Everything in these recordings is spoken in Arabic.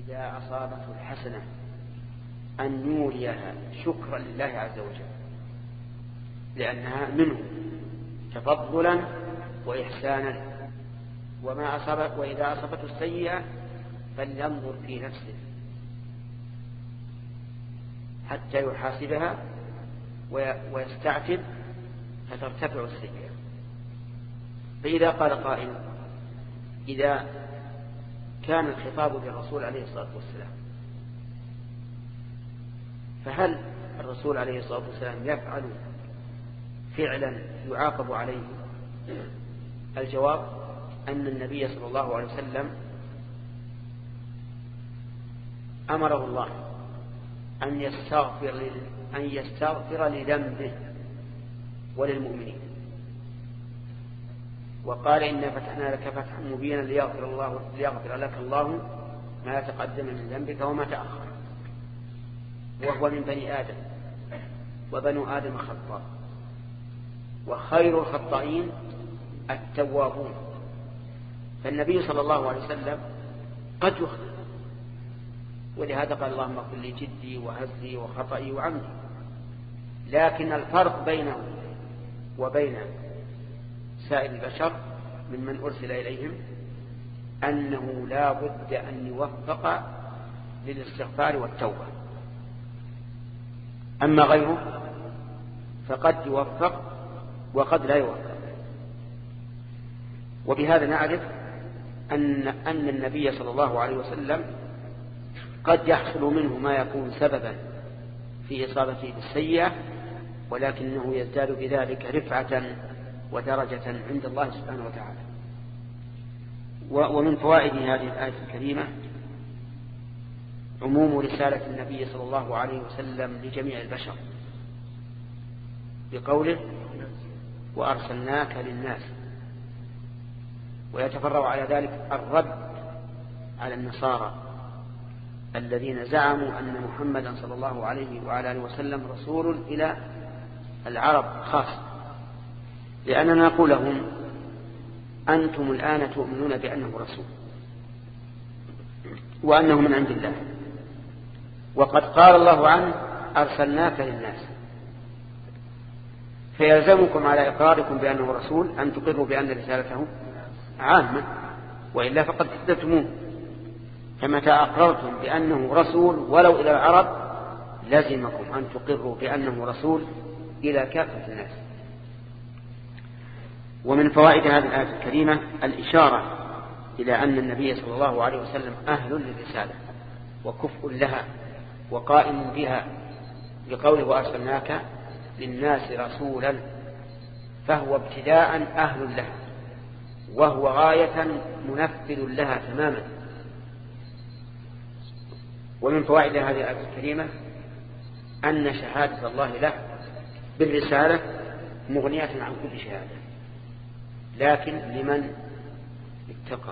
إذا أصابته الحسنة أن يوليها شكرا لله عز وجل، لأنها منه تفضلا وإحسانا. وإذا أصابته السيئة فلينظر في نفسه حتى يحاسبها ويستعتب فترتفع السيئة. فإذا قال قائل: إذا كان الخطاب بالرسول عليه الصلاة والسلام، فهل الرسول عليه الصلاة والسلام يفعل فعلا يعاقب عليه؟ الجواب أن النبي صلى الله عليه وسلم أمره الله أن يستغفر لذنبه وللمؤمنين، وقال: إنا فتحنا لك فتحا مبينا ليغفر لك الله ما تقدم من ذنبك وما تأخر. وهو من بني آدم، وبنو آدم خطاء، وخير الخطائين التوابون. فالنبي صلى الله عليه وسلم قد يخطئ، ولهذا قال: اللهم اغفر لي جدي وهزلي وخطئي وعمدي. لكن الفرق بينه وبين سائر البشر ممن أرسل إليهم أنه لا بد أن يوفق للاستغفار والتوبة. أما غيره فقد يوفق وقد لا يوفق. وبهذا نعرف أن النبي صلى الله عليه وسلم قد يحصل منه ما يكون سببا في إصابته بالسيئة، ولكنه يزداد بذلك رفعة ودرجة عند الله سبحانه وتعالى. ومن فوائد هذه الآية الكريمة عموم رسالة النبي صلى الله عليه وسلم لجميع البشر بقوله: وأرسلناك للناس. ويتفرع على ذلك الرد على النصارى الذين زعموا أن محمدا صلى الله عليه وعلى آله وسلم رسول إلى العرب خاصة، لأننا نقول لهم: أنتم الآن تؤمنون بأنه رسول وأنه من عند الله، وقد قال الله عنه: أرسلناك للناس. فيلزمكم على إقراركم بأنه رسول أن تقروا بأن رسالته عامة، وإلا فقد كذبتموه. فمتى أقررتم بأنه رسول ولو إلى العرب لزمكم أن تقروا بأنه رسول إلى كافة الناس. ومن فوائد هذه الآية الكريمة الإشارة إلى أن النبي صلى الله عليه وسلم أهل للرسالة وكفء لها وقائم بها، بقوله: وأرسلناك للناس رسولا، فهو ابتداء أهل لها، وهو غاية منفذ لها تماما. ومن فوائد هذه الآية الكريمة أن شهادة الله له بالرسالة مغنية عن كل شهادة، لكن لمن اتقى.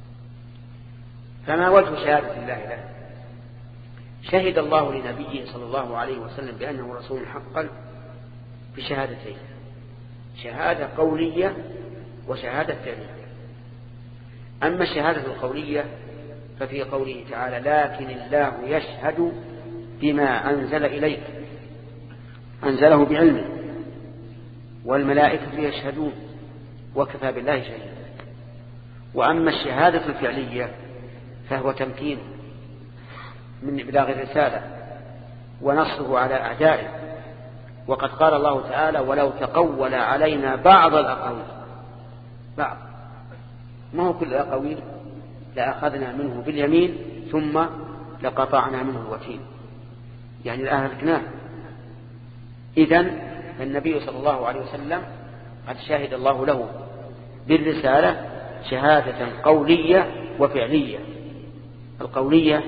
فما وجه شهادة الله له؟ شهد الله لنبيه صلى الله عليه وسلم بأنه رسول حقا بشهادتين: شهادة قولية وشهادة فعلية. أما الشهادة القولية ففي قوله تعالى: لكن الله يشهد بما أنزل إليك، أنزله بعلمه، والملائكة يشهدون، وكفى بالله شهيدا. وأما الشهادة الفعلية فهو تمكين من إبلاغ الرسالة ونصره على أعدائه. وقد قال الله تعالى: ولو تقول علينا بعض الأقاويل، بعض، ما هو كل الأقاويل، لأخذنا منه باليمين ثم لقطعنا منه الوتين، يعني لأهلكناه. إذن النبي صلى الله عليه وسلم قد شهد الله له بالرسالة شهادة قولية وفعلية. القولية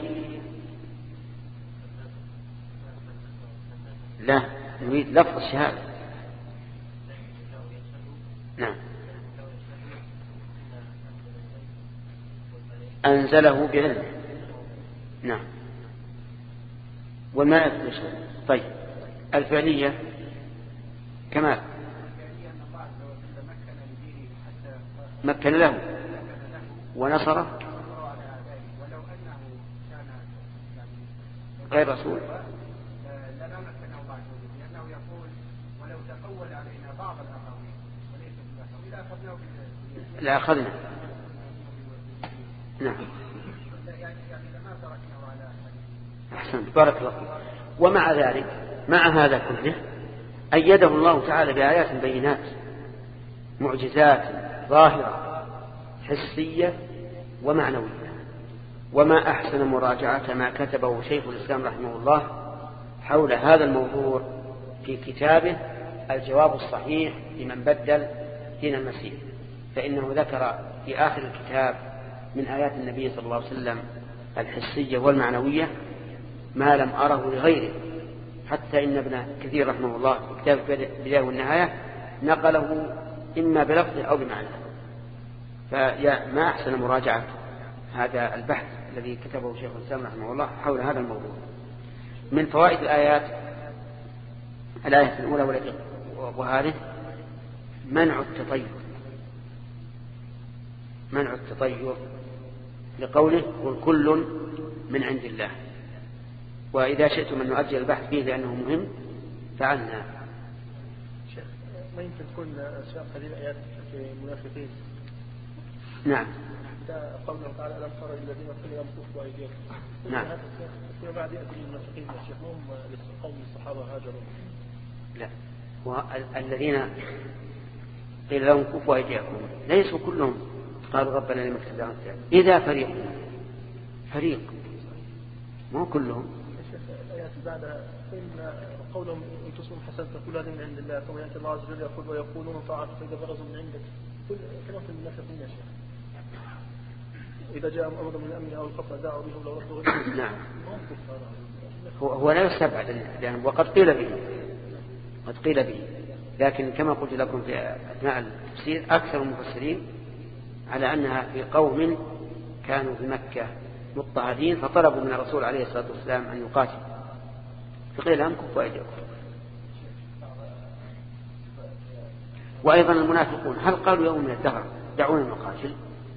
لا نريد لفظ الشهادة. نعم، أنزله بعلمه. نعم، والملائكة يشهدون. طيب، الفعلية كمال مكن له ونصره. ولو أنه كان غير رسول. لأنه يقول ولو تقول علينا بعض الأقاويل وليس بالأقاويل أخذناه لا أخذنا. نعم. يعني لما تركناه على أحسنت بارك الله فيك. ومع ذلك مع هذا كله أيده الله تعالى بآيات بينات معجزات ظاهرة حسية ومعنوية. وما أحسن مراجعة ما كتبه شيخ الإسلام رحمه الله حول هذا الموضوع في كتابه الجواب الصحيح لمن بدل دين المسيح، فإنه ذكر في آخر الكتاب من آيات النبي صلى الله عليه وسلم الحسية والمعنوية ما لم أره لغيره، حتى إن ابن كثير رحمه الله في كتاب البداية والنهاية نقله إما بلفظه أو بمعنى. فما أحسن مراجعة هذا البحث الذي كتبه شيخ الإسلام رحمه الله حول هذا الموضوع. من فوائد الآيات الآية الأولى وهذه منع التطير لقوله والكل من عند الله. وإذا شئتم أن نؤجل البحث فيه لأنه مهم فعلنا. شيخ ما يمكن تكون سياق هذه الآيات في المنافقين؟ نعم. قوله تعالى ألم تر الذين كفروا كفوا أيديهم. نعم. فيما بعد يأتي المنافقين يا شيخ هم قوم الصحابة هاجروا. لا، والذين قيل لهم كفوا أيديكم ليسوا كلهم قالوا ربنا لما كتبنا إذا فريق مو كلهم. الآيات بعدها إن قولهم إن تصبحوا حسنة تقول هذه من عند الله ثم يأتي الله عز وجل يقول ويقولون طاعة فإذا برزوا من عندك كلمة المنافقين يا شيخ. إذا جاء أمر من الأمن أو الخطأ دعوا به ولو ردوا غيره. نعم. هو لا يستبعد لأن وقد قيل به لكن كما قلت لكم في أثناء التفسير أكثر المفسرين على أنها في قوم كانوا في مكة مضطهدين فطلبوا من الرسول عليه الصلاة والسلام أن يقاتل فقيل لهم كفوا أيديكم. وأيضا المنافقون هل قالوا يوم من الدهر دعونا نقاتل؟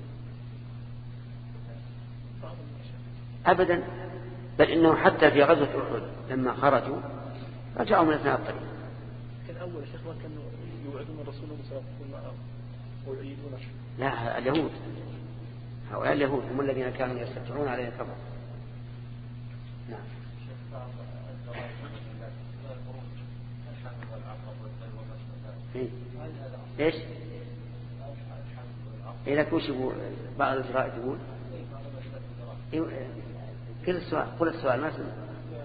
أبدا، بل إنه حتى في غزوة أحد لما خرجوا رجعوا من أثناء الطريق. كان أول شيخ ما كانوا يوعدون الرسول صلى الله عليه وسلم ويؤيدون. لا، اليهود هؤلاء اليهود هم الذين كانوا يستطيعون عليه الكبر. نعم. ليش؟ إذا كوشبوا بعض الجرائد يقول كل السؤال قل السؤال ما سمع.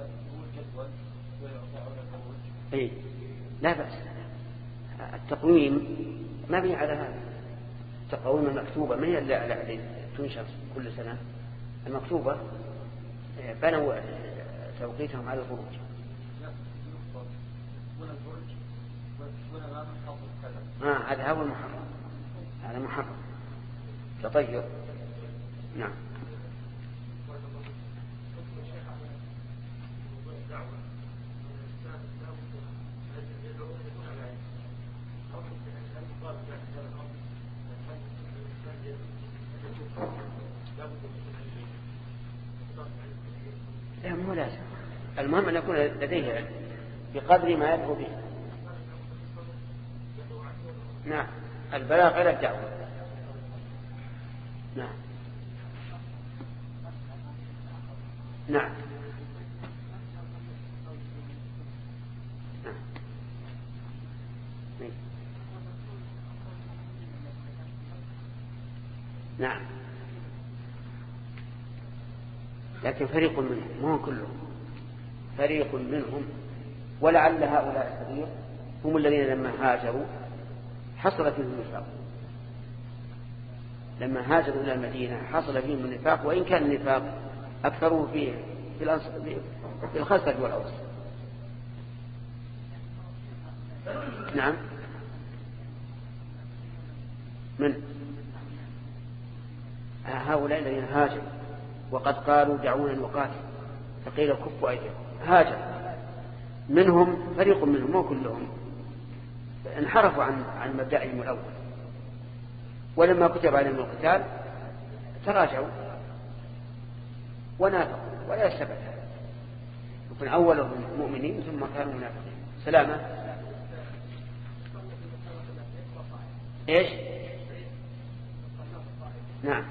إيه لا بأس. التقويم ما بني على هذا. التقويم المكتوبة ما هي اللي تنشر كل سنة. المكتوبة بنوا توقيتهم على الخروج. هذا هو المحرم. هذا محرم تطير. نعم. لا مو لازم، المهم أن يكون لديه علم بقدر ما يدعو به. نعم، البلاغ إلى الدعوة. نعم. نعم. نعم. لكن فريق منهم مو كلهم، فريق منهم، ولعل هؤلاء الفريق هم الذين لما هاجروا حصل فيهم النفاق. لما هاجروا إلى المدينة حصل فيهم النفاق، وإن كان النفاق أكثره في الخزرج والأوس. نعم. من هؤلاء الذين هاجروا وقد قالوا دعونا نقاتل فقيل كفوا أيديكم هاجر. منهم فريق منهم مو كلهم انحرفوا عن مبدأهم الأول، ولما كتب عليهم القتال تراجعوا ونافقوا ولا يستبعد هذا. يكون أولهم مؤمنين ثم كانوا منافقين. سلامة. إيش؟ نعم.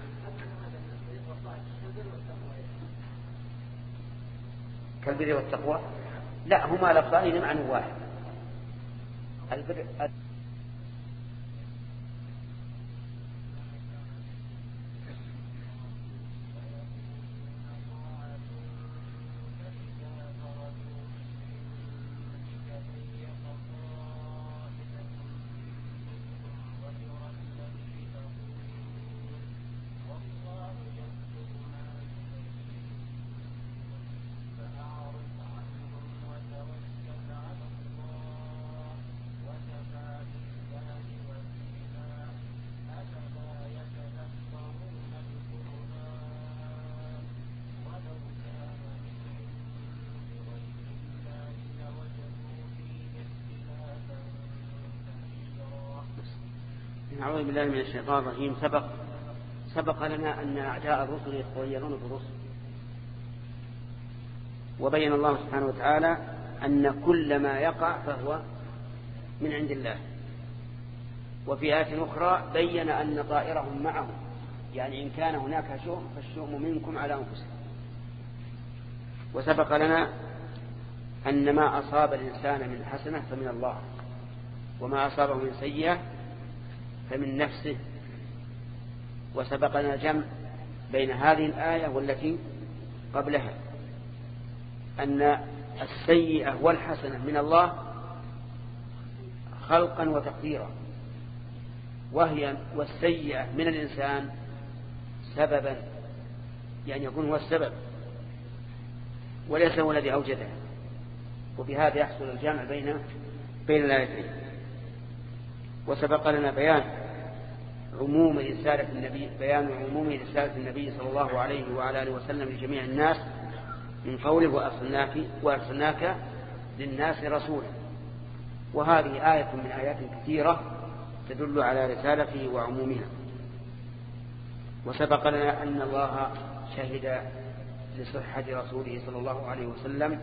كالبر والتقوى لا، هما لفظان معنى واحد. البر أعوذ بالله من الشيطان الرجيم. سبق لنا أن أعداء الرسل يتطيرون بالرسل، وبين الله سبحانه وتعالى أن كل ما يقع فهو من عند الله. وفي آية أخرى بين أن طائرهم معهم، يعني إن كان هناك شؤم فالشؤم منكم على أنفسكم. وسبق لنا أن ما أصاب الإنسان من حسنة فمن الله، وما أصابه من سيئة فمن نفسه. وسبق لنا الجمع بين هذه الآية والتي قبلها، أن السيئة والحسنة من الله خلقا وتقديرا، والسيئة من الإنسان سببا، يعني يكون هو السبب وليس هو الذي أوجده. وبهذا يحصل الجمع بين الآيتين. وسبق لنا بيان عموم رسالة النبي صلى الله عليه وعلى آله وسلم لجميع الناس، من قوله وأرسلناك للناس رسولا. وهذه آية من آيات كثيرة تدل على رسالته وعمومها. وسبق لنا أن الله شهد لصحة رسوله صلى الله عليه وسلم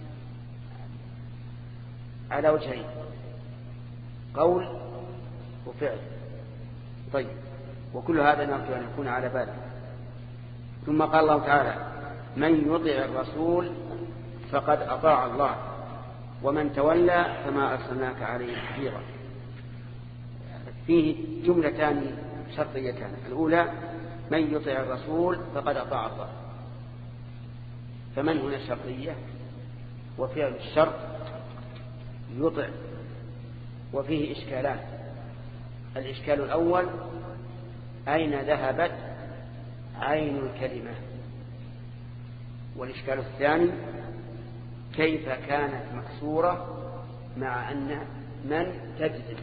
على وجهين، قول وفعل. طيب، وكل هذا نرجو أن يكون على باله. ثم قال الله تعالى: من يطع الرسول فقد أطاع الله ومن تولى فما أرسلناك عليه حفيظا. فيه جملتان شرطيتان. الأولى: من يطع الرسول فقد أطاع الله. فمن هنا الشرطية، وفعل الشرط يطع. وفيه إشكالان. الإشكال الأول: أين ذهبت عين الكلمة؟ والإشكال الثاني: كيف كانت مكسورة مع أن من تجزم؟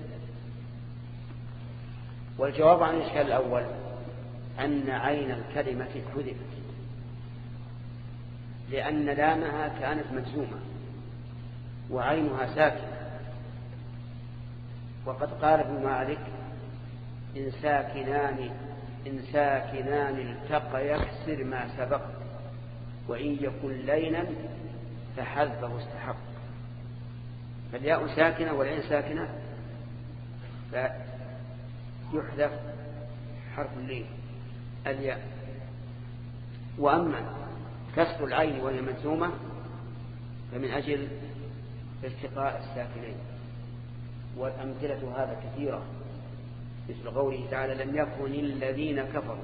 والجواب عن الإشكال الأول أن عين الكلمة حذفت، لأن لامها كانت مجزومة وعينها ساكنة. وقد قال ابن مالك: إن ساكنان التقى يكسر ما سبق، وإن يكن لينا فحذفه استحق. فالياء ساكنة والعين ساكنة فيحذف حرف اللين الياء. وأما كسر العين وهي مجزومة فمن أجل التقاء الساكنين. والأمثلة هذا كثيرة، مثل قوله تعالى: لم يكن الذين كفروا.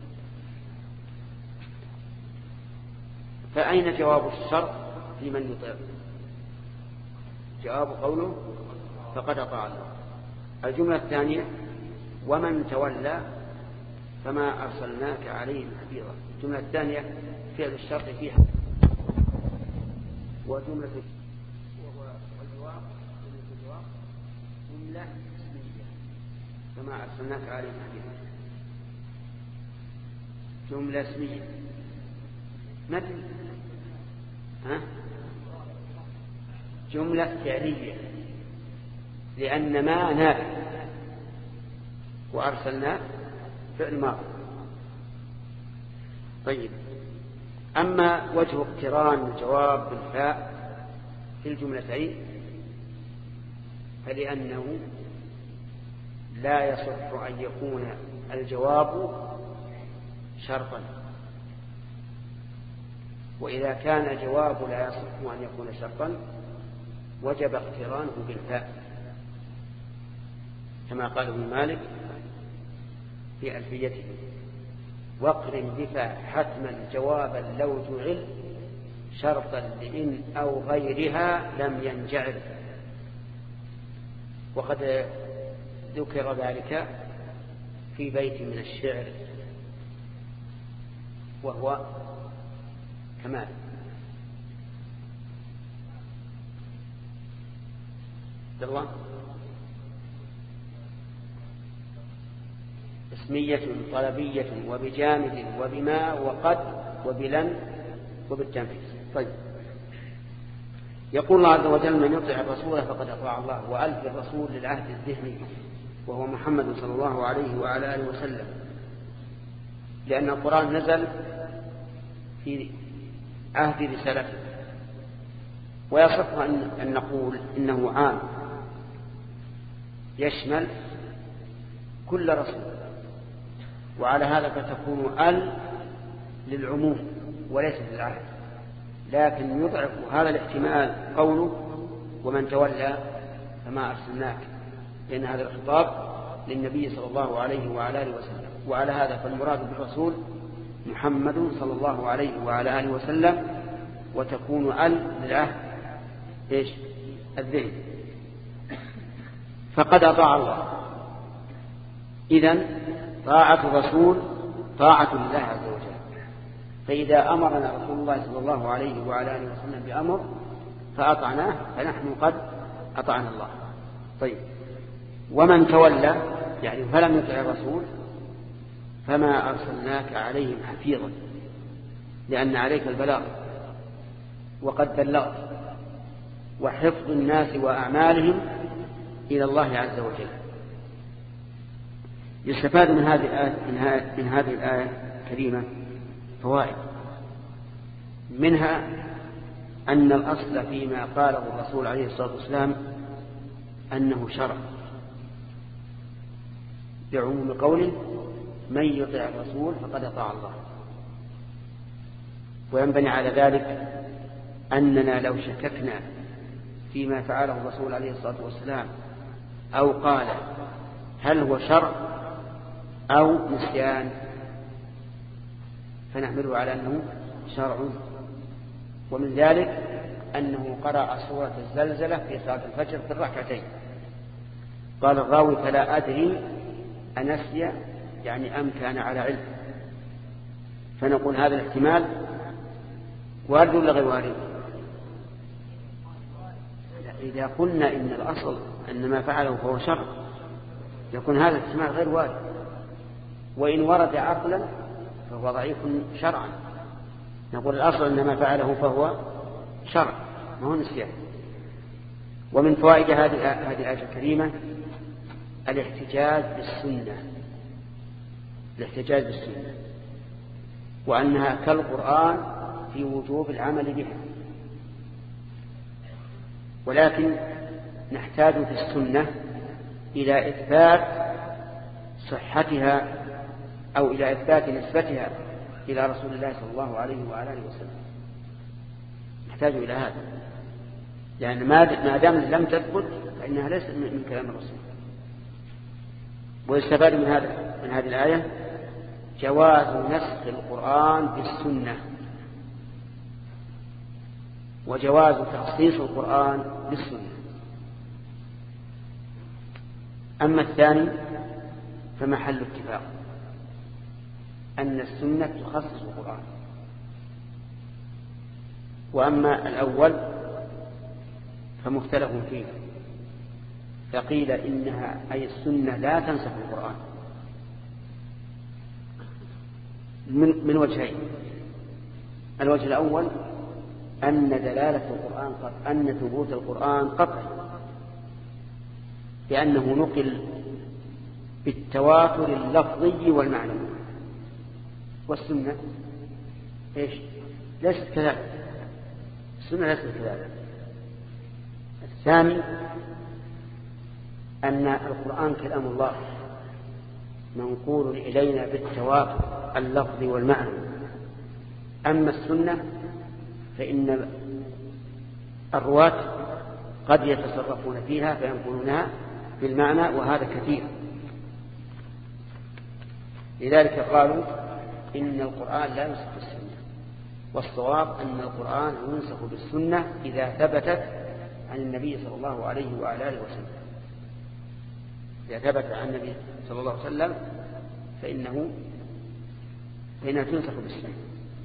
فأين جواب الشرط في من يطيع؟ جواب قوله: فقد أطاع الله. الجملة الثانية: ومن تولى فما أرسلناك عليهم حفيظا. الجملة الثانية فعل الشرط فيها. وجملة الجواب جملة اسمية: فما أرسلناك عليهم حفيظا. جملة اسمية مثل جملة فعلية، لأن ما نافع، وأرسلنا فعل ماضي. طيب، أما وجه اقتران الجواب بالفاء في الجملتين فلأنه لا يصح أن يكون الجواب شرطا، وإذا كان الجواب لا يصح أن يكون شرطا وجب اقترانه بالفاء، كما قال ابن مالك في ألفيته: واقرن بفاء حتما جوابا لو جعل شرطا لإن أو غيرها لم ينجعل. وقد ذكر ذلك في بيت من الشعر وهو كمال: الله اسمية طلبية وبجامد وبما وقد وبلن وبالتنفيذ. طيب، يقول الله عز وجل: من يطع الرسول فقد أطاع الله. وألف الرسول للعهد الذهني وهو محمد صلى الله عليه وعلى آله وسلم، لأن القرآن نزل في عهد رسالته، ويصح أن نقول إنه عام يشمل كل رسول، وعلى هذا فتكون للعموم وليس للعهد، لكن يضعف هذا الاحتمال قوله: ومن تولى فما أرسلناك، لأن هذا الخطاب للنبي صلى الله عليه وعلى آله وسلم. وعلى هذا فالمراد بالرسول محمد صلى الله عليه وعلى آله وسلم، وتكون للعهد الذهن. فقد أطاع الله. إذن طاعة الرسول طاعة لله عز وجل، فإذا أمرنا رسول الله صلى الله عليه وعلى آله وسلم بأمر فأطعناه فنحن قد أطعنا الله. طيب، ومن تولى يعني فلم يطع الرسول فما أرسلناك عليهم حفيظا، لأن عليك البلاغ وقد بلغت، وحفظ الناس وأعمالهم إلى الله عز وجل. يستفاد من هذه الآية الكريمة فوائد، منها أن الأصل فيما قاله الرسول عليه الصلاة والسلام أنه شرع، بعموم قوله: من يطع الرسول فقد أطاع الله. وينبني على ذلك أننا لو شككنا فيما فعله الرسول عليه الصلاة والسلام أو قال هل هو شرع أو نسيان فنحمله على أنه شرع. ومن ذلك أنه قرأ سورة الزلزلة في صلاة الفجر في الركعتين. قال الراوي: فلا أدري أنسي يعني أم كان على علم. فنقول هذا الاحتمال وارد ولا غير وارد؟ إذا قلنا إن الأصل أن ما فعله فهو شرع يكون هذا الاحتمال غير وارد، وإن ورد عقلا فهو ضعيف شرعا. نقول الأصل أن ما فعله فهو شرع ما هو نسيان. ومن فوائد هذه الآية الكريمة الاحتجاج بالسنة، وأنها كالقرآن في وجوب العمل بها. ولكن نحتاج في السنة إلى إثبات صحتها أو إلى إثبات نسبتها إلى رسول الله صلى الله عليه وعلى آله وسلم. نحتاج إلى هذا، لأن ما دام لم تثبت فإنها ليست من كلام الرسول. ويستفاد من هذه الآية جواز نسخ القرآن بالسنة، وجواز تخصيص القرآن بالسنة. أما الثاني فمحل اتفاق أن السنة تخصص القرآن. وأما الأول فمختلف فيه، فقيل إنها أي السنة لا تنسخ القرآن من وجهين. الوجه الأول أن دلالة القرآن أن ثبوت القرآن قطعي، لأنه نقل بالتواتر اللفظي والمعنوي، والسنة ليست كذلك، السنة ليست كذلك. الثاني أن القرآن كلام الله منقول إلينا بالتواتر اللفظي والمعنى. أما السنة فإن الرواة قد يتصرفون فيها فينقلونها بالمعنى، وهذا كثير. لذلك قالوا إن القرآن لا ينسخ بالسنة، والصواب أن القرآن ينسخ بالسنة إذا ثبتت عن النبي صلى الله عليه وعلى آله وسلم. إذا ثبت عن النبي صلى الله عليه وسلم فإنها تنسخ بالسنة،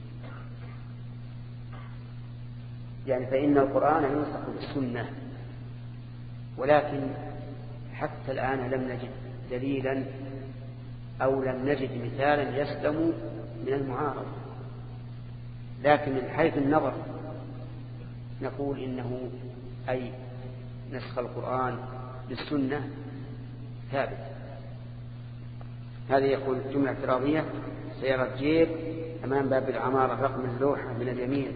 يعني فإن القرآن ينسخ بالسنة. ولكن حتى الآن لم نجد دليلا أو لم نجد مثالا يسلم من المعارضة، لكن من حيث النظر نقول إنه أي نسخ القرآن بالسنة ثابت. هذه يقول جملة اعتراضية: سيارة جيب أمام باب العمارة، رقم اللوحة من اليمين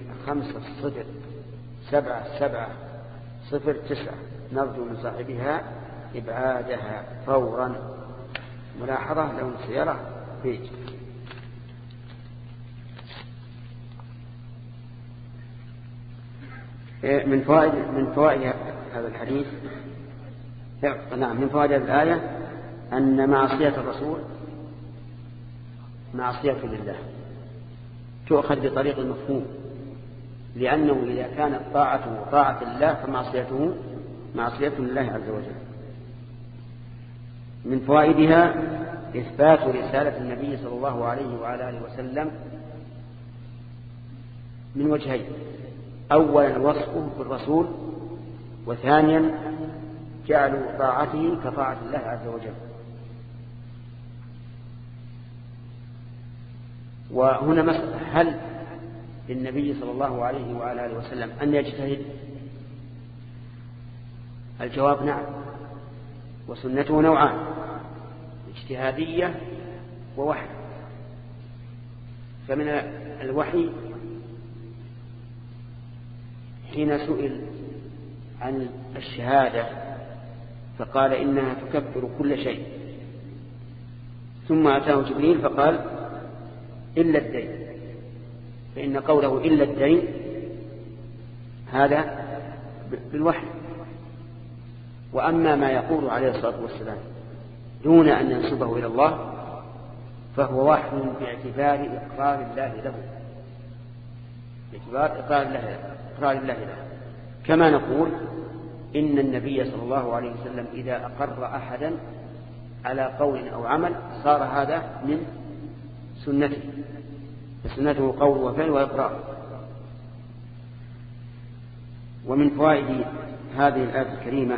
5-7-7-0-9، نرجو من صاحبها إبعادها فورا. ملاحظة: لون السيارة بيج. من فوائد هذا الحديث، نعم، من فوائد الآية أن معصية الرسول معصية لله، تؤخذ بطريق المفهوم، لأنه إذا كانت طاعته طاعة الله فمعصيته معصية لله عز وجل. من فوائدها إثبات رسالة النبي صلى الله عليه وعلى آله وسلم من وجهين: أولا وصفه بالرسول، وثانيا جعلوا طاعته كطاعة الله عز وجل. وهنا مسألة: هل للنبي صلى الله عليه وعلى آله وسلم أن يجتهد؟ الجواب نعم، وسنته نوعان: اجتهادية ووحي. فمن الوحي حين سئل عن الشهادة فقال إنها تكفر كل شيء، ثم أتاه جبريل فقال إلا الدين، فإن قوله إلا الدين هذا بالوحي. وأما ما يقول عليه الصلاة والسلام دون أن ينسبه إلى الله فهو وحي باعتبار إقرار الله له، باعتبار إقرار الله له. كما نقول إن النبي صلى الله عليه وسلم إذا أقر أحدا على قول أو عمل صار هذا من سنته، فسنته قول وفعل وإقرار. ومن فوائد هذه الآية الكريمة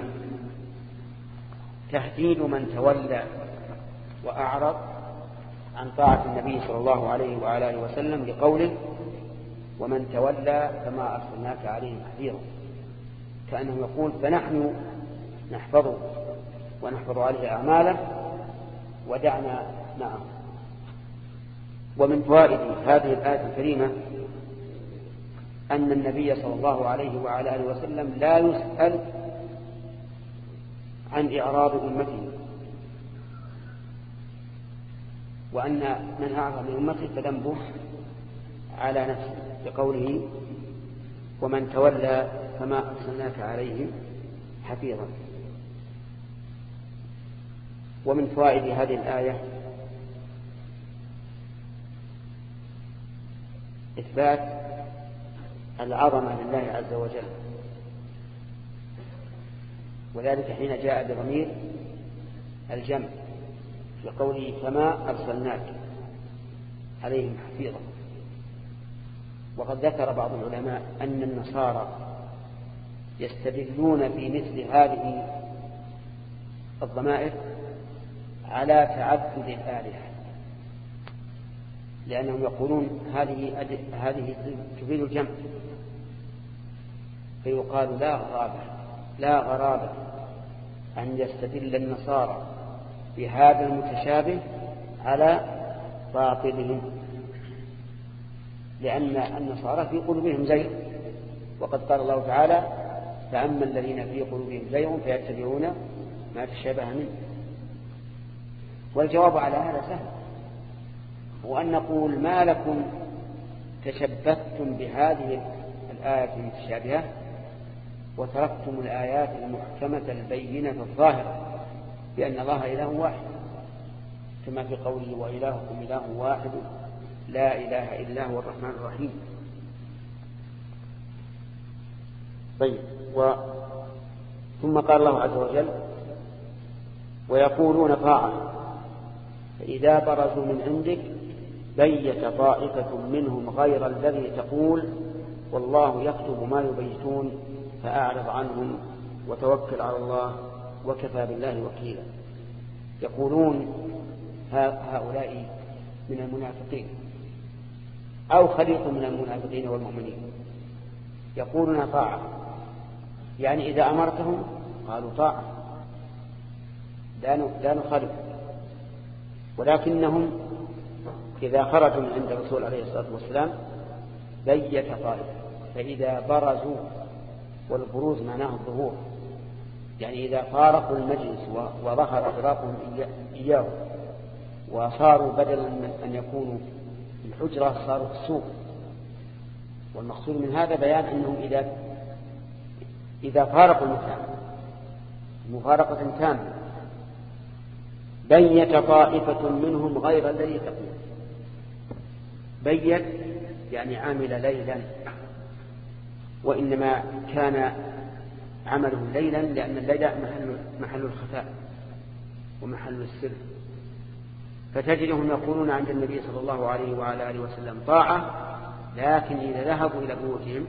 تهديد من تولى وأعرض عن طاعة النبي صلى الله عليه وعلى آله وسلم لقوله: ومن تولى فما أرسلناك عليهم حفيظا، كأنه يقول: فنحن نحفظه ونحفظ عليه أعماله ودعنا معه. ومن فوائد هذه الآية الكريمة أن النبي صلى الله عليه وعلى آله وسلم لا يسأل عن إعراض أمته، وأن من أعرض من أمته فذنبه على نفسه بقوله: ومن تولى فما أرسلناك عليهم حفيظا. ومن فوائد هذه الآية إثبات العظمة لله عز وجل، وذلك حين جاء بضمير الجمع في قوله: فما أرسلناك عليهم حفيظا. وقد ذكر بعض العلماء أن النصارى يستدلون في مثل هذه الضمائر على تعدد الآلهة، لأنهم يقولون هذه تفيد الجمع، فيقال لا غرابة أن يستدل النصارى بهذا المتشابه على باطلهم، لأن النصارى في قلوبهم زيغ، وقد قال الله تعالى: فأما الذين في قلوبهم زيغ فيتبعون ما تشابه منه. والجواب على هذا سهل، وأن نقول: ما لكم تشبثتم بهذه الآية المتشابهة وتركتم الآيات المحكمة البينة الظاهرة بأن الله إله واحد، كما في قوله: وإلهكم إله واحد لا إله إلا هو الرحمن الرحيم. طيب، ثم قال الله عز وجل: ويقولون طاعة فإذا برزوا من عندك بيت طائفة منهم غير الذي تقول والله يكتب ما يبيتون فأعرض عنهم وتوكل على الله وكفى بالله وكيلا. يقولون هؤلاء من المنافقين أو خليط من المنافقين والمؤمنين، يقولون طاعة، يعني إذا أمرتهم قالوا طاعة لا نخالف، ولكنهم إذا خرجوا من عند الرسول عليه الصلاة والسلام بيت طائفة، فإذا برزوا، والبروز معناه الظهور، يعني إذا فارقوا المجلس وظهر فراقهم إياه وصاروا بدلا من أن يكونوا في الحجرة صاروا في السوق. والمقصود من هذا بيان أنهم إذا فارقوا المكان مفارقة تامة بيت طائفة منهم غير الذي تقول. بيت يعني عامل ليلا، وإنما كان عمله ليلا لأن الليل محل الخفاء ومحل السر، فتجدهم يقولون عند النبي صلى الله عليه وعلى آله وسلم طاعة، لكن إذا ذهبوا إلى بيوتهم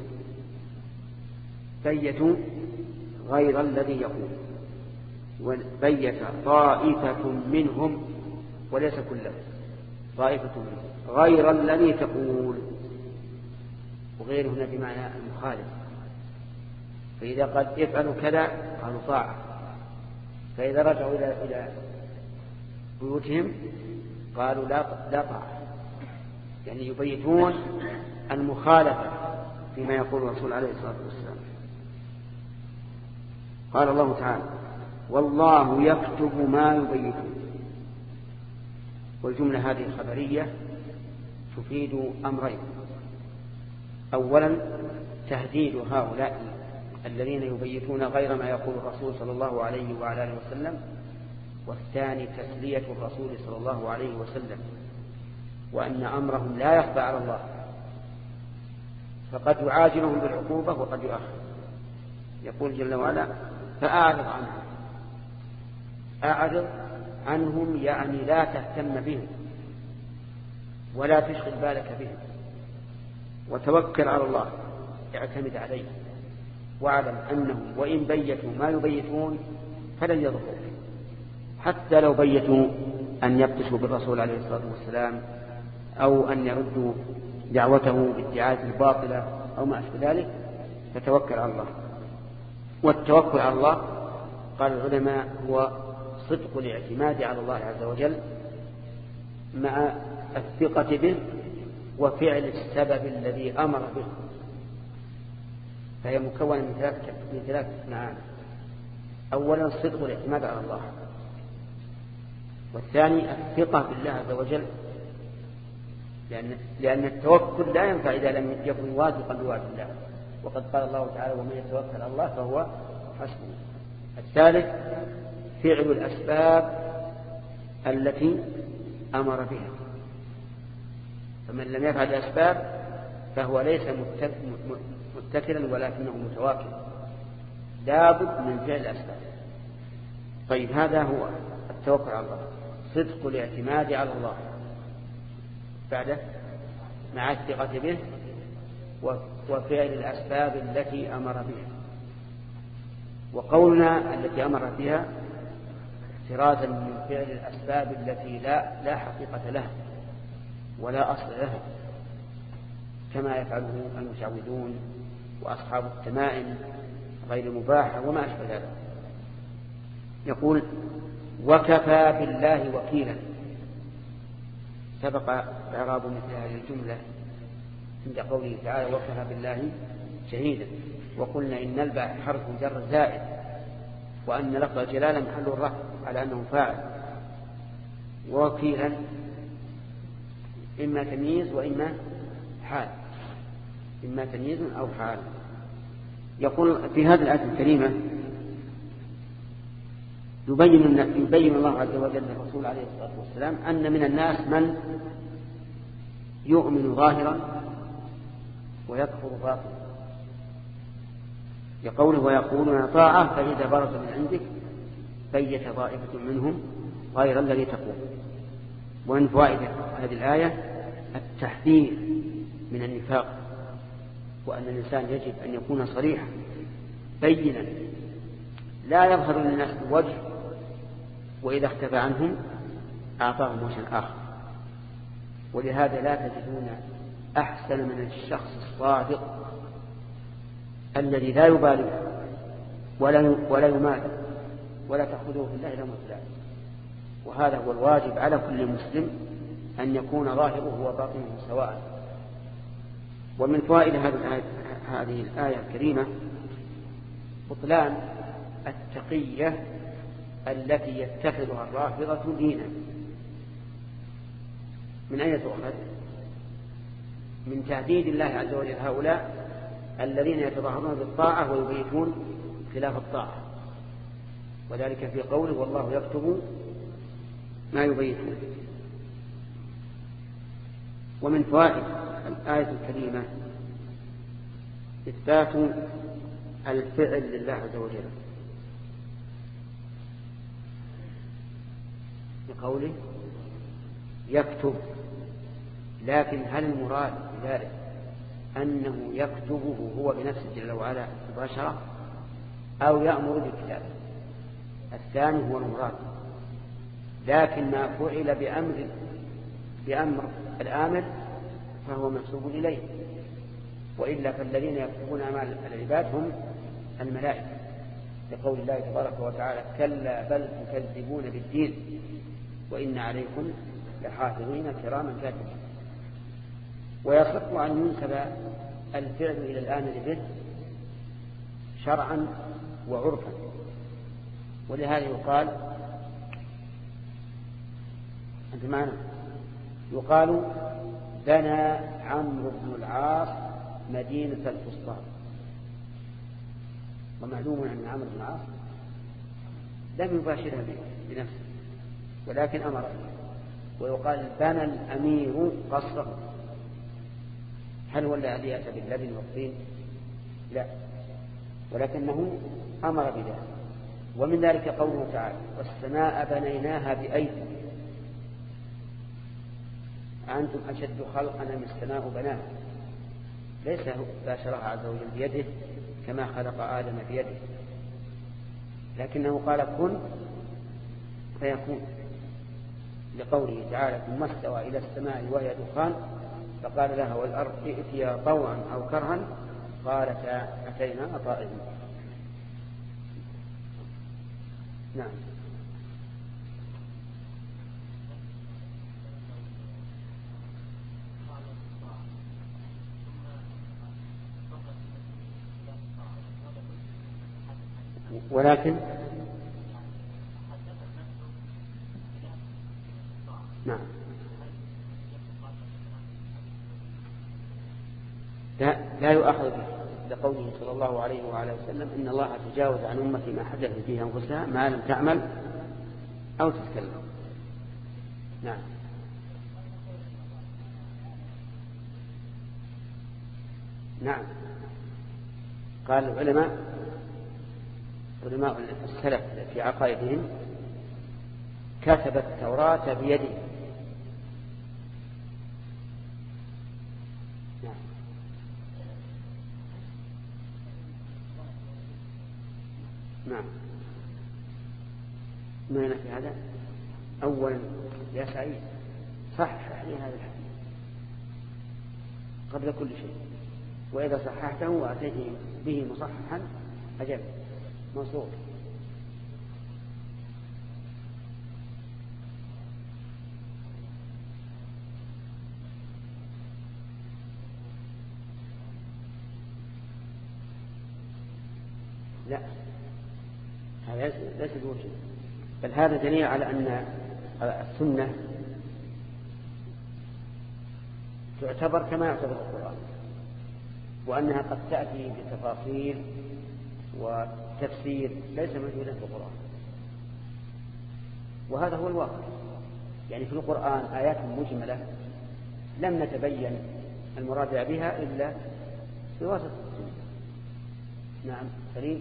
بيتوا غير الذي يقول. وبيت طائفة منهم وليس كلهم، طائفة منهم غير الذي تقول، وغير هنا بمعنى المخالف. فإذا قد افعلوا كذا قالوا طاعة، فإذا رجعوا إلى بيوتهم قالوا لا طاعة، يعني يبيتون المخالفة فيما يقول الرسول عليه الصلاة والسلام. قال الله تعالى: والله يكتب ما يبيتون. والجملة هذه الخبرية تفيد أمرين: أولا تهديد هؤلاء الذين يبيتون غير ما يقول الرسول صلى الله عليه وعلى آله وسلم، والثاني تسلية الرسول صلى الله عليه وسلم، وأن أمرهم لا يخفى على الله، فقد يعاجلهم بالعقوبة وقد يؤخر. يقول جل وعلا: فأعرض عنهم. أعرض عنهم يعني لا تهتم بهم ولا تشغل بالك بهم، وتوكل على الله، اعتمد عليه، واعلم أنهم وإن بيتوا ما يبيتون فلن يضروك، حتى لو بيتوا أن يبتشوا بالرسول عليه الصلاة والسلام أو أن يردوا دعوته بالدعاية الباطلة أو ما أشبه ذلك، فتوكل على الله. والتوكل على الله قال العلماء هو صدق الاعتماد على الله عز وجل مع الثقة به وفعل السبب الذي أمر به، فهي مكونة من ثلاث معاني: أولا صدق الاعتماد على الله، والثاني الثقة بالله عز وجل، لأن التوكل لا ينفع إذا لم يكن واثقا بوعد الله، وقد قال الله تعالى: ومن يتوكل على الله فهو حسبه. الثالث فعل الأسباب التي أمر بها، فمن لم يفعل الأسباب فهو ليس متكلا ولكنه متواكل، لابد من فعل الأسباب. طيب، هذا هو التوكل على الله، صدق الاعتماد على الله بعده مع الثقة به وفعل الأسباب التي أمر بها. وقولنا التي أمر بها احترازا من فعل الأسباب التي لا حقيقة لها ولا أصل لها، كما يفعله المشعوذون وأصحاب التمائم غير مباحة وما أشبه ذلك. يقول: وكفى بالله وكيلا. سبق إعراب مثل هذه الجملة عند قوله تعالى وكفى بالله شهيدا. وقلنا إن الباء حرف جر زائد، وأن لفظ الجلالة محل الرفع على أنه فاعل، ووكيلا إما تمييز وإما حال، إما تمييز أو حال. يقول في هذه الآية الكريمة يبين الله عز وجل للرسول عليه الصلاة والسلام أن من الناس من يؤمن ظاهرا ويكفر باطنا، لقوله ويقولون طاعة فإذا برز من عندك بيت طائفة منهم غير الذي تقول. ومن فوائد هذه الآية التحذير من النفاق، وأن الإنسان يجب أن يكون صريحا بينا لا يظهر للناس بوجه، وإذا اختفى عنهم أعطاهم وجها آخر. ولهذا لا تجدون أحسن من الشخص الصادق الذي لا يبالغ ولا يمادى ولا تأخذه في الله إلى مثلا. وهذا هو الواجب على كل مسلم، أن يكون ظاهره وباطنه سواء. ومن فوائد هذه الآية الكريمة بطلان التقية التي يتخذها الرافضة دينا. من أين تؤخذ؟ من تهديد الله عز وجل هؤلاء الذين يتظاهرون بالطاعة ويبيتون خلاف الطاعة، وذلك في قوله والله يكتب ما يبيتون. ومن فوائد الآية الكريمة إثبات الفعل لله عز وجل بقوله يكتب. لكن هل المراد بذلك أنه يكتبه هو بنفسه جل وعلا مباشرة أو يأمر بالكتابة؟ الثاني هو المراد، لكن ما فعل بأمر الآمر فهو منسوب إليه، وإلا فالذين يكتبون أعمال العباد هم الملائكة، لقول الله تبارك وتعالى كلا بل تكذبون بالدين وإن عليكم لحافظين كراما كاتبين. ويصح أن ينسب الفعل إلى الآمر به شرعا وعرفا، ولهذا يقال أنت معنا يقال بنى عمرو بن العاص مدينة الفسطاط، ومعلوم أن عمرو بن العاص لم يباشرها بنفسه ولكن أمر به. ويقال بنى الأمير قصره، هل هو الذي أتى باللبن والطين؟ لا، ولكنه أمر بذلك. ومن ذلك قوله تعالى والسماء بنيناها بأيد أنتم أشد خلقا من السماء بناها، ليس باشرها عز وجل بيده كما خلق آدم بيده، لكنه قال كن فيكون، لقوله تعالى ثم استوى إلى السماء وهي دخان فقال لها والأرض ائتيا طوعا أو كرها قالتا أتينا طائعين. نعم. ولكن نعم لا يؤخذ به، لقوله صلى الله عليه وعلى وسلم إن الله تجاوز عن أمتي ما حدث فيه أنفسها ما لم تعمل أو تتكلم. نعم. نعم قال العلماء السلف في عقائدهم كتب التوراة بيده. نعم. ما في هذا؟ أولا يا سعيد صحح لي هذا الحديث قبل كل شيء، وإذا صححته وأتيته به مصححا أجل منصور. لا، هذا ليس بوجه، بل هذا دليل على أن السنة تعتبر كما يعتبر القرآن، وأنها قد تأتي بتفاصيل وتفسير ليس موجودا في القرآن. وهذا هو الواقع، يعني في القرآن آيات مجملة لم نتبين المراد بها إلا بواسطة السنة. نعم سليم.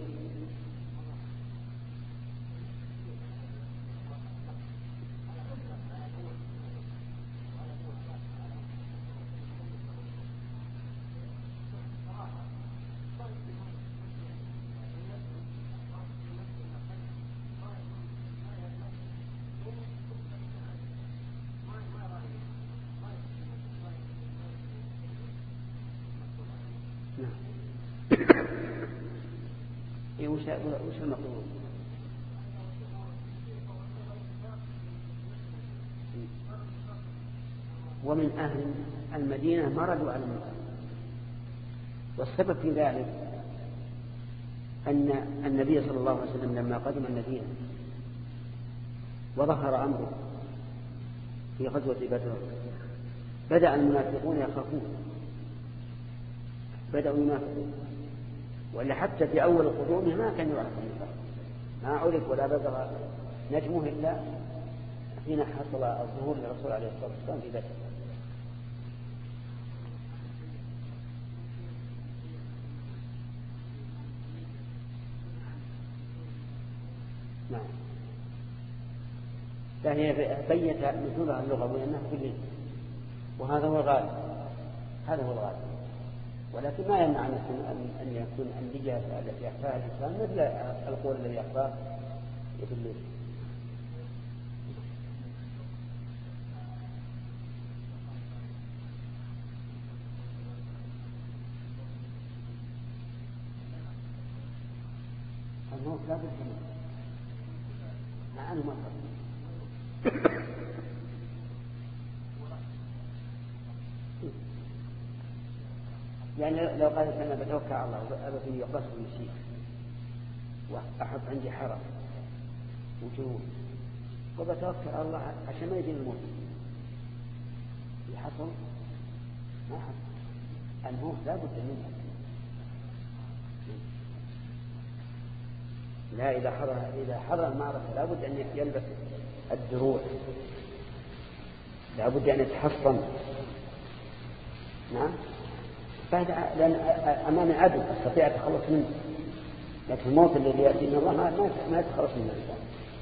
وش المطلوب؟ ومن أهل المدينة مردوا على المنكر، والسبب في ذلك أن النبي صلى الله عليه وسلم لما قدم المدينة وظهر أمره في غزوة بدر بدأ المنافقون يخافون، بدأوا ينافقون، وإلا حتى في أول قدومه ما كان يعرف النفاق، ما عرف ولا بلغ نجمه إلا حين حصل الظهور للرسول عليه الصلاة والسلام في بدر. نعم، فهي بيّت نزولها اللغوي أنها في الليل، وهذا هو الغالب، هذا هو الغالب، ولكن ما يمنع أن يكون النية التي يخفاها الإنسان مثل القول الذي يخفاه في الليل. الموت لا بد منه مع أنه مطلق. يعني لو قال أنا بتوكل على الله أبدي يقصر المسيح وأحط عندي حرم وجنون وبتوكل على الله عشان ما يجي الموت، يحصل ما حصل. الموت لا بد منه، لا إذا حضر المعركة لا بد أن يلبس الدروع، لا بد أن يتحصن. نعم، لأن أمام عدو أستطيع أتخلص منه، لكن الموت الذي يأتي من الله ما يتخلص منه الإنسان.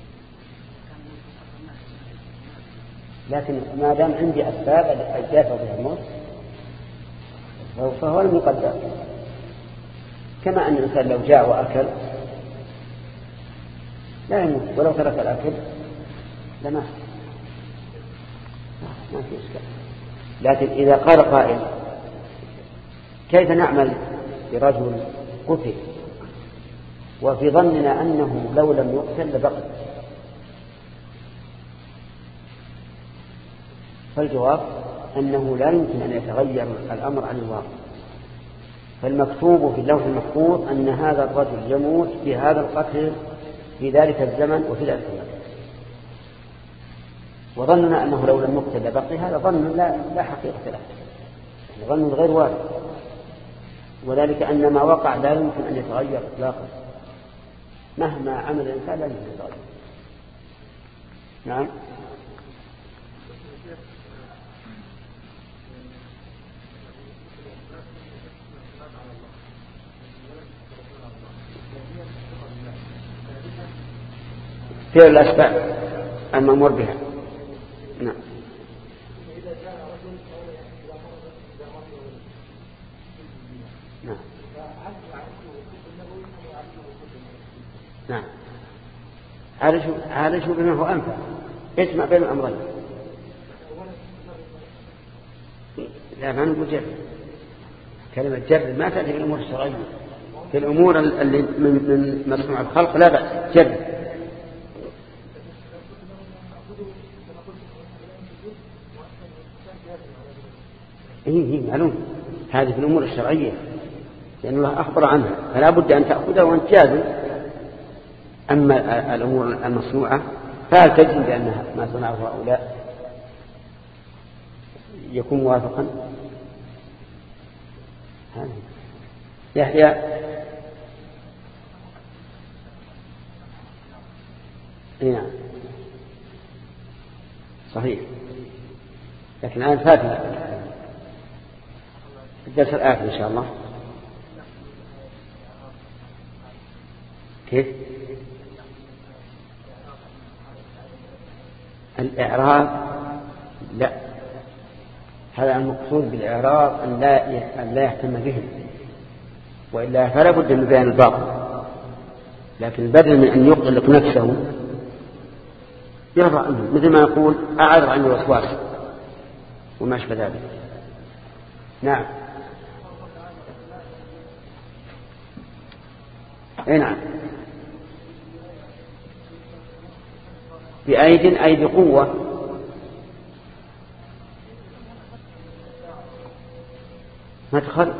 لكن ما دام عندي أسباب أدافع بها الموت فهو المقدر. كما أن الإنسان لو جاء وأكل لا يموت، ولو ترك الأكل لما ما في إشكال. لكن إذا قال قائل كيف نعمل برجل قتل وفي ظننا أنه لو لم يقتل لبقي؟ فالجواب أنه لا يمكن أن يتغير الأمر عن الواقع، فالمكتوب في اللوح المحفوظ أن هذا الرجل يموت بهذا القتل في ذلك الزمن وفي ذلك المكان، وظننا أنه لو لم يقتل لبقي، هذا ظن لا حقيقة له، ظن غير وارد، وذلك أن ما وقع لا يمكن أن يتغير إطلاقا، مهما عمل الإنسان لا يمكن يتغير. نعم. فعل الأسباب المأمور بها. نعم. نعم. نعم. عالجوا بما هو أنفع، يجمع بين الأمرين. لا، ما نقول جرب، كلمة جرب ما تأتي في الأمور الشرعية، في الأمور اللي من مصنوع الخلق لا بأس جرب. هي معلوم، هذه في الأمور الشرعية، لأن الله أخبر عنها فلا بد أن تأخذها وأنت جازم. أما الأمور المصنوعة فهل تجزم بأنها ما صنعه هؤلاء يكون موافقا؟ يحيى نعم صحيح، لكن الآن فاتنا الدرس الآخر إن شاء الله. كيف الإعراب؟ لا، هذا المقصود بالإعراب أن لا يهتم بهم، وإلا فلا بد من بيان الباطل. لكن بدل من أن يقلق نفسه يرضى عنه، مثل ما يقول أعرض عن الوسواس وما أشبه ذلك. نعم اي نعم، بأيد قوة. ما تخل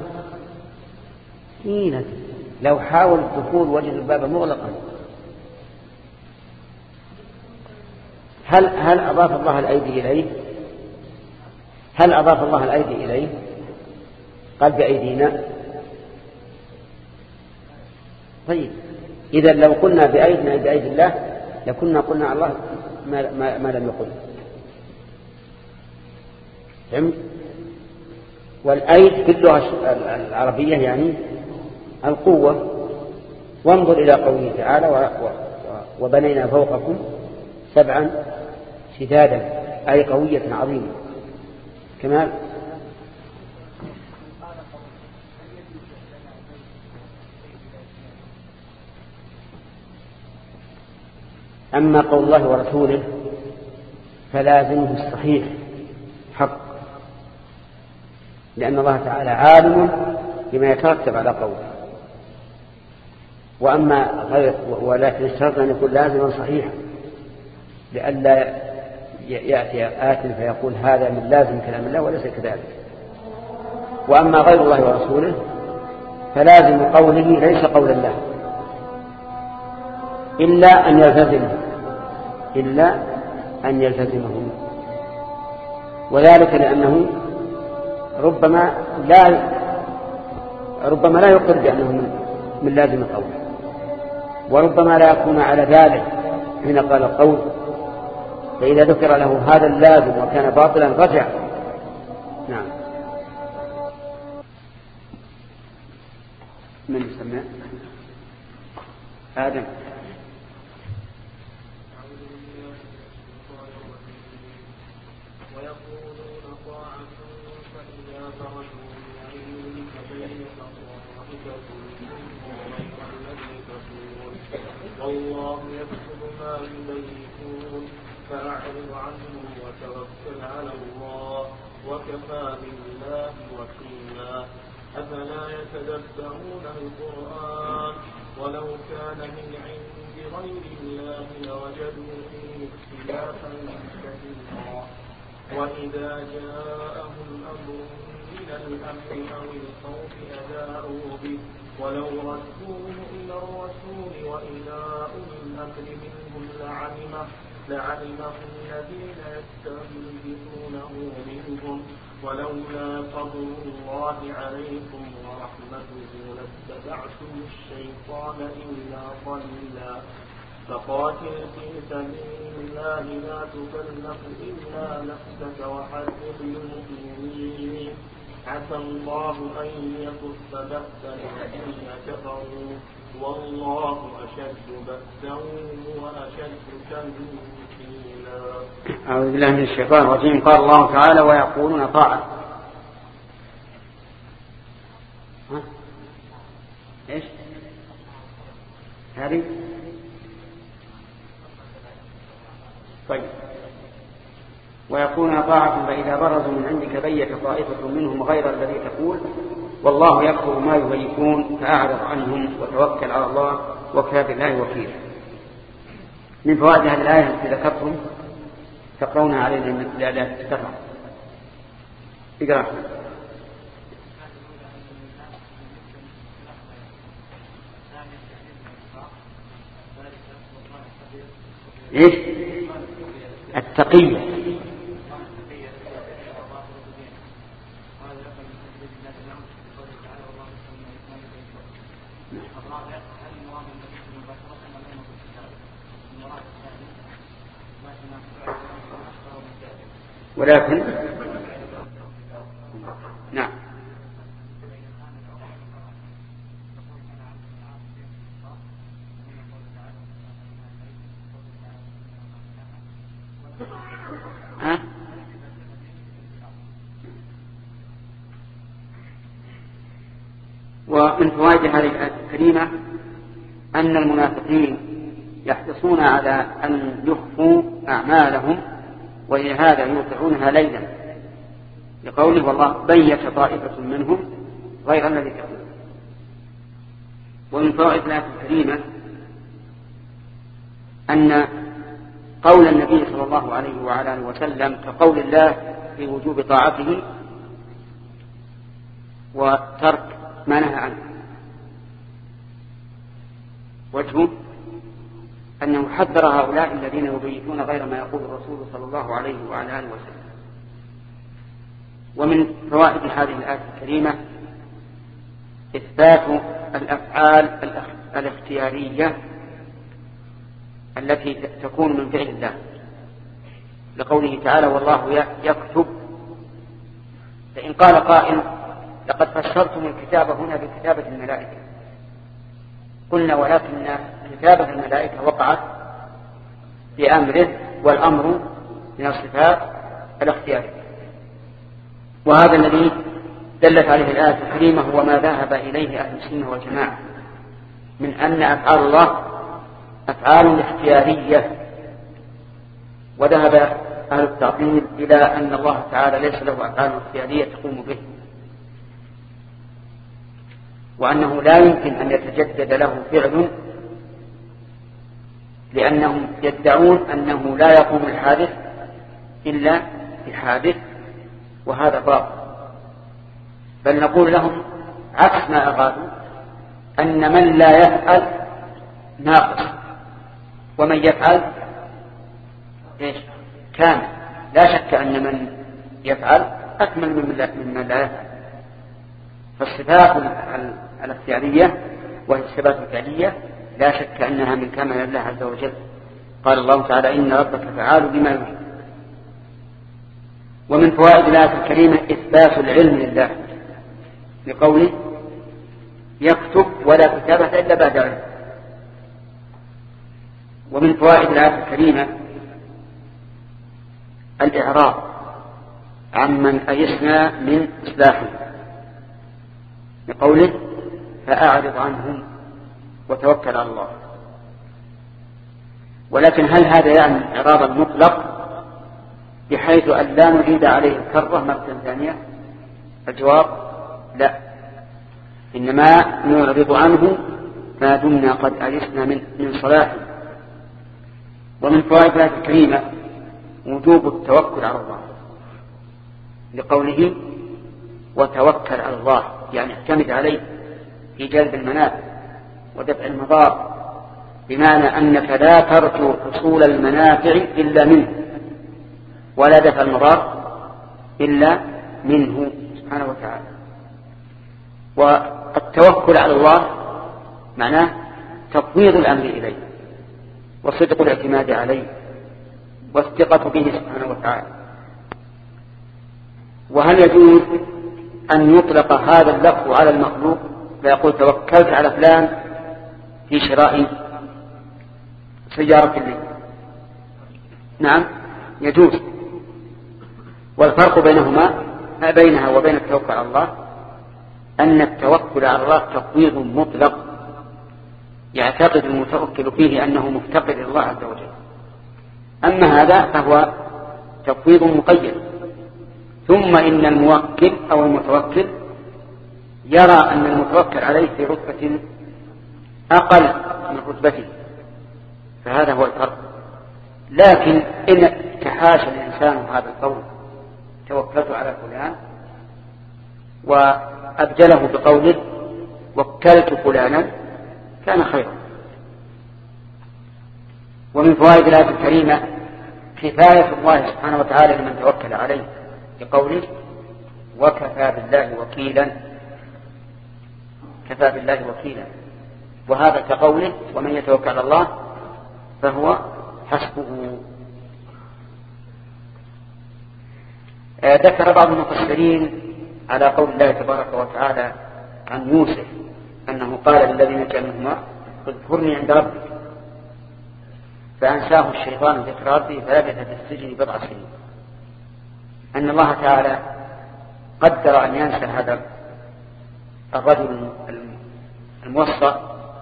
لو حاول الدخول وجد الباب مغلقا. هل أضاف الله الأيدي إليه؟ هل أضاف الله الأيدي إليه؟ قال بأيدينا. طيب إذا لو قلنا بأيدنا بأيدي الله لكنا قلنا على الله ما لم يقل. فهمت؟ والأيد في اللغة العربية يعني القوة. وانظر إلى قوله تعالى وبنينا فوقكم سبعا شدادا، أي قوية عظيمة. كمال أما قول الله ورسوله فلازمه الصحيح حق، لأن الله تعالى عالم بما يترتب على قوله. وأما غير ولكن اشترط أن يكون لازما صحيحا لئلا يأتي آت فيقول هذا من لازم كلام الله وليس كذلك. وأما غير الله ورسوله فلازم قوله ليس قول الله إلا أن يلتزمه، وذلك لأنه ربما لا يقر بأنه من لازم القول، وربما لا يكون على ذلك حين قال القول. فإذا ذكر له هذا اللازم وكان باطلا رجع. نعم. من يسمع؟ آدم. والله يكتب ما يبيتون فأعرض عنهم وتوكل على الله وكفى بالله وكيلا. أفلا يتدبرون القرآن ولو كان من عند غير الله لوجدوا فيه اختلافا كثيرا. وإذا جاءهم أمر من الأمن أو الخوف أذاعوا به ولو ردوه إلى الرسول وإلى أولي الأمر منهم لعلمه الذين يستنبطونه منهم ولولا فضل الله عليكم ورحمته لاتبعتم الشيطان إلا ضلا. فقاتل في سبيل الله لا تكلف إلا نفسك وحرق المؤمنين عسى الله أن يكف بأس الذين كفروا والله أشد بأسا وأشد تنكيلا. أعوذ بالله من الشيطان الرجيم. قال الله تعالى ويقولون طاعة. إيش هذه؟ طيب. ويكون طاعة فإذا برزوا من عندك بيت طائفة منهم غير الذي تقول والله يكفر ما يبيتون فأعرض عنهم وتوكل على الله وكفى بالله وكيلا. من فوائد هذه الآية التي ذكرتم تقرؤونها علينا لا تتفع. اقرأ. إيش؟ التقية. ولكن نعم ومن فوائد هذه الآية الكريمة أن المنافقين يحرصون على أن يخفوا أعمالهم ولهذا يوقعونها ليلا لقوله والله بيت طائفة منهم غير الذي تقول. ومن فوائد الآية الكريمة أن قول النبي صلى الله عليه وعلى آله وسلم كقول الله في وجوب طاعته وترك ما نهى عنه. وجهه أنه حذر هؤلاء الذين يبيتون غير ما يقول الرسول صلى الله عليه وعلى آله وسلم. ومن فوائد هذه الآية الكريمة إثبات الأفعال الاختيارية التي تكون من فعل الله لقوله تعالى والله يكتب. فإن قال قائل لقد فسرتم الكتاب هنا بكتابة الملائكة، قلنا ولكن كتابة الملائكة وقعت بأمره والأمر من الصفات الاختيارية. وهذا الذي دلت عليه الآية الكريمة هو ما ذهب إليه أهل السنة والجماعة من أن أفعال الله أفعال اختيارية. وذهب أهل التعطيل إلى أن الله تعالى ليس له أفعال اختيارية تقوم به، وأنه لا يمكن أن يتجدد له فعل، لأنهم يدعون أنه لا يقوم الحادث إلا بحادث، وهذا باطل. بل نقول لهم عكس ما أرادوا، أن من لا يفعل ناقص ومن يفعل إيش؟ كامل. لا شك أن من يفعل أكمل ممن لا يفعل. فالصفات الاختيارية وهي الصفات الفعلية لا شك أنها من كمال الله عز وجل. قال الله تعالى إن ربك فعال بما يريد. ومن فوائد الآية الكريمة إثبات العلم لله بقوله يكتب ولا كتابة إلا بعد علم. ومن فوائد الآية الكريمة الإعراض عمن أيسنا من إصلاحه بقوله فأعرض عنهم وتوكل على الله. ولكن هل هذا يعني إعراضا مطلق بحيث أن لا نعيد عليه الكرة مرة ثانية؟ الجواب لا، إنما نعرض عنه ما دمنا قد أيسنا من صلاحه. ومن فوائد الآية الكريمة وجوب التوكل على الله لقوله وتوكل على الله، يعني اعتمد عليه في جلب المنافع ودفع المضار، بمعنى أنك لا ترجو حصول المنافع إلا منه ولا دفع المضار إلا منه سبحانه وتعالى. والتوكل على الله معناه تفويض الأمر إليه وصدق الاعتماد عليه والثقة به سبحانه وتعالى. وهل يجوز أن يطلق هذا اللفظ على المخلوق فيقول توكلت على فلان في شراء سيارة لي؟ نعم يجوز. والفرق بينها وبين التوكل على الله أن التوكل على الله تفويض مطلق يعتقد المتوكل فيه أنه مفتقر إلى الله عز وجل. أما هذا فهو تفويض مقيد. ثم إن الموكل أو المتوكل يرى أن المتوكل عليه في رتبة أقل من رتبته، فهذا هو الفرق. لكن إن تحاشى الإنسان هذا القول توكلت على فلان وأبدله بقوله وكلت فلانا، كان خيرا. ومن فوائد الآية الكريمة كفاية الله سبحانه وتعالى لمن توكل عليه بقوله وكفى بالله وكيلا. كفى بالله وكيلا، وهذا كقوله ومن يتوكل على الله فهو حسبه. ذكر بعض المفسرين على قول الله تبارك وتعالى عن يوسف أنه قال للذين كانوا اذكرني عند ربك فأنساه الشيطان ذكر ربه فلبث في السجن بضع سنين. أن الله تعالى قدر أن ينسى هذا الرجل الموسط،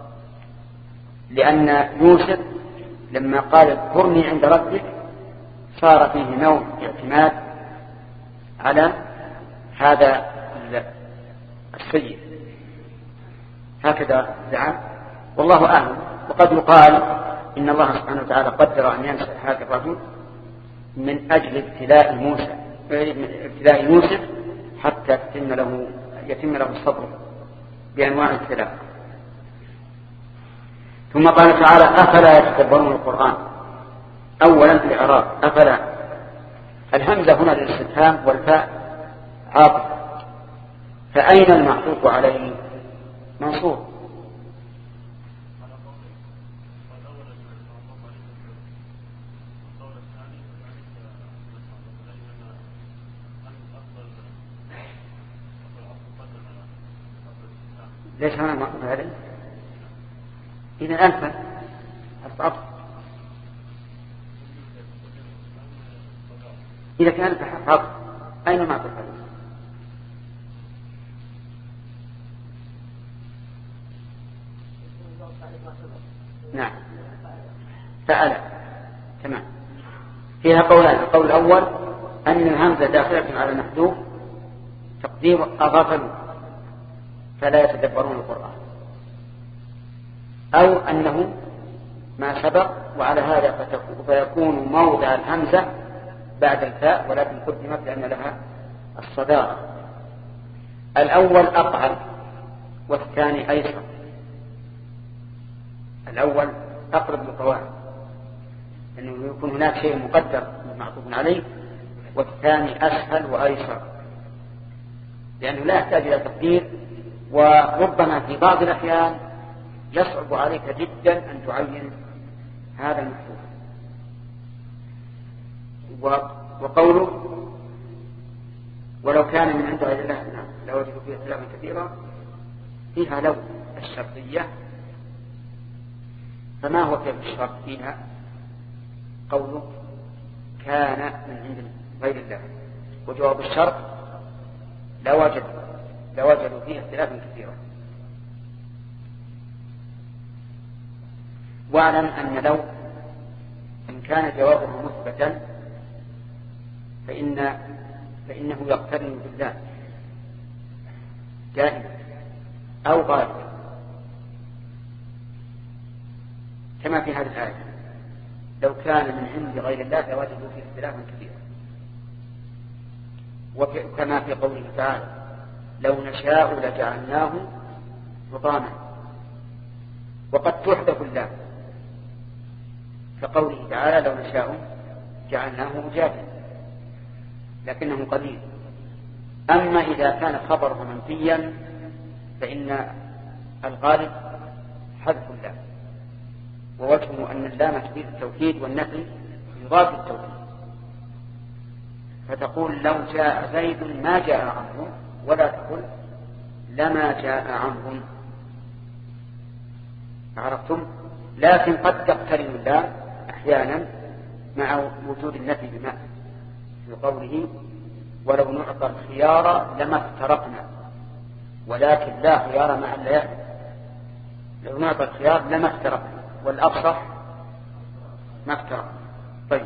لأن يوسف لما قال اذكرني عند ربك صار فيه نوع اعتماد على هذا السيد، هكذا زعم والله أعلم. وقد يقال إن الله سبحانه وتعالى قدر أن ينسى هذا الرجل من أجل ابتلاء يوسف حتى يتم له الصبر بأنواع الابتلاء. ثم قال تعالى أفلا يتدبرون القرآن. أولا في الإعراب أفلا، الهمزة هنا للاستفهام والفاء عاطفة، فأين المعطوف عليه؟ منصوب. ليش هنا معطوف عليه؟ إذن ألفا أصعب. إذا كان فحق أين معطوف عليه؟ نعم فعل. تمام. فيها قولان. القول الأول أن الهمزة داخلة على المحذوف تقدير أغفلوا فلا يتدبرون القرآن، أو أنه ما سبق وعلى هذا فيكون موضع الهمزة بعد الفاء ولكن قدمت لأن لها الصدارة. الأول أقعد والثاني أيسر. الأول أقرب للقواعد أنه يكون هناك شيء مقدر معطوف عليه، والثاني أسهل وأيسر لأنه لا يحتاج إلى تقدير، وربما في بعض الأحيان يصعب عليك جدا أن تعين هذا المحذوف. وقوله ولو كان من عند غير الله لوجدوا فيه اختلافا كثيرا فيها لو الشرطية، فما هو كيف الشرط فيها؟ قوله كان من عند غير الله، وجواب الشرط لوجدوا فيه اختلافا كثيرا. واعلم أن لو إن كان جوابه مثبتا فإنه يقترن بالله دائما أو غالبا، كما في هذه الآية لو كان من عند غير الله لوجدوا فيه اختلافا كثيرا، وكما في قوله تعالى لو نشاء لجعلناه حطاما، وقد تحدث الله كقوله تعالى لو نشاء جعلناه أجاجا لكنه قليل. أما إذا كان خبره منفيا فإن الغالب حذف الله، ووجهه أن اللام تفيد التوكيد والنفي يضاف التوكيد، فتقول لو جاء زيد ما جاء عمرو، ولا تقول لما جاء عمرو. عرفتم؟ لكن قد تقترن اللام أحيانا مع وجود النفي بما في قوله ولو نعطى الخيار لما افترقنا، ولكن لا خيار مع الليالي. لو نعطى الخيار لما افترقنا، والأفصح ما افترقنا. طيب،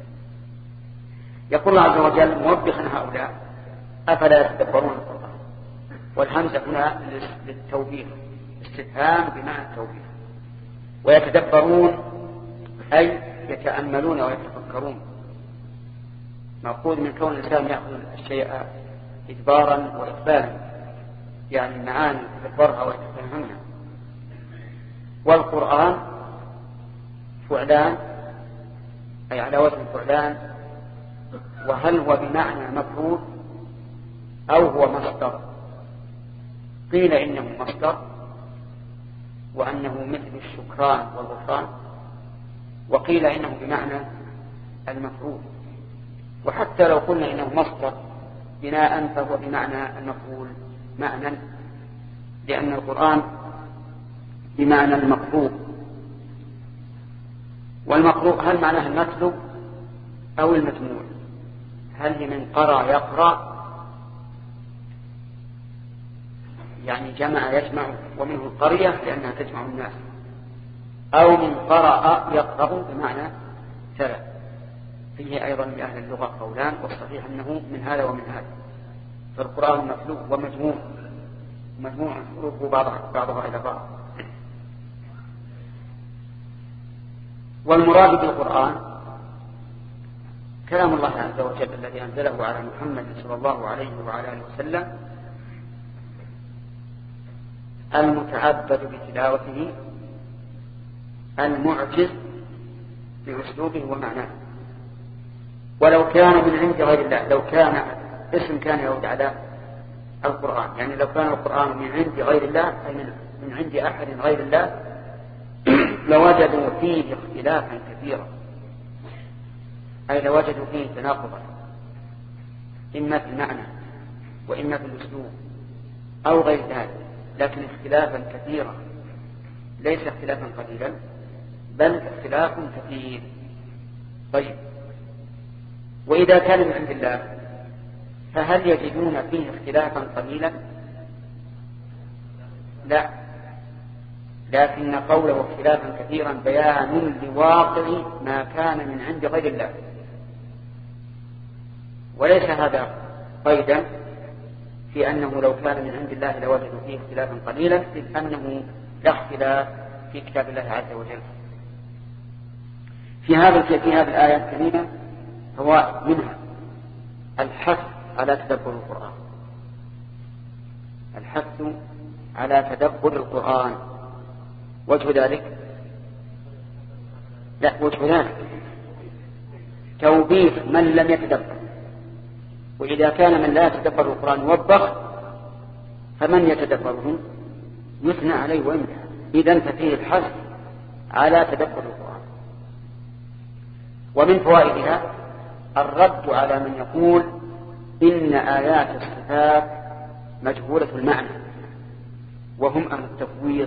يقول الله عز وجل موبخا هؤلاء أفلا يتدبرون القرآن، والهمزة هنا للتوبيخ، استفهام بمعنى التوبيخ. ويتدبرون أي يتأملون ويتفكرون، مأخوذ من كون الإنسان يأخذ الشيء إدبارا وإقبالا، يعني المعاني يتدبرها ويتفهمها. والقرآن فعلان أي على وزن فعلان، وهل هو بمعنى مفعول أو هو مصدر؟ قيل إنه مصدر وأنه مثل الشكران والغفران، وقيل إنه بمعنى المفعول. وحتى لو قلنا إنه مصدر بناء فهو بمعنى المفعول معنى، لأن القرآن بمعنى المقروء، والمقروء هل معناه المتلو أو المسموع؟ هل من قرأ يقرأ يعني جمع يجمع ومنه القرية لأنها تجمع الناس، أو من قرأ يقرأ بمعنى تلا؟ فيه أيضا لأهل اللغة قولان، والصحيح أنه من هذا ومن هذا. فالقرآن متلو ومجموع حروفه بعضها إلى بعض. والمراد بالقرآن كلام الله عز وجل الذي أنزله على محمد صلى الله عليه وعلى آله وسلم، المتعبد بتلاوته، المعجز بأسلوبه ومعناه. ولو كان من عند غير الله، لو كان اسم كان يعود على القرآن، يعني لو كان القرآن من عند غير الله أي من عند أحد غير الله لوجدوا فيه اختلافا كثيرا، أي لوجدوا فيه تناقضا إما في المعنى وإما في الأسلوب أو غير ذلك، لكن اختلافا كثيرا، ليس اختلافا قليلا بل اختلاف كثير. طيب، وإذا كان من عند الله فهل يجدون فيه اختلافا قليلا؟ لا، لكن قوله اختلافا كثيرا بيان لواقع ما كان من عند غير الله، وليس هذا قيدا في أنه لو كان من عند الله لوجدوا فيه اختلافا قليلا، إذ أنه لا اختلاف في كتاب الله عز وجل. في هذه الآية الكريمة هو منها الحث على تدبر القرآن، الحث على تدبر القرآن. وجه ذلك توبيخ من لم يتدبر، وإذا كان من لا يتدبر القرآن يوبخ، فمن يتدبره يثنى عليه ويمدح. إذن ففيه الحث على تدبر القرآن. ومن فوائدها الرد على من يقول إن آيات الصفات مجهولة المعنى، وهم أهل التفويض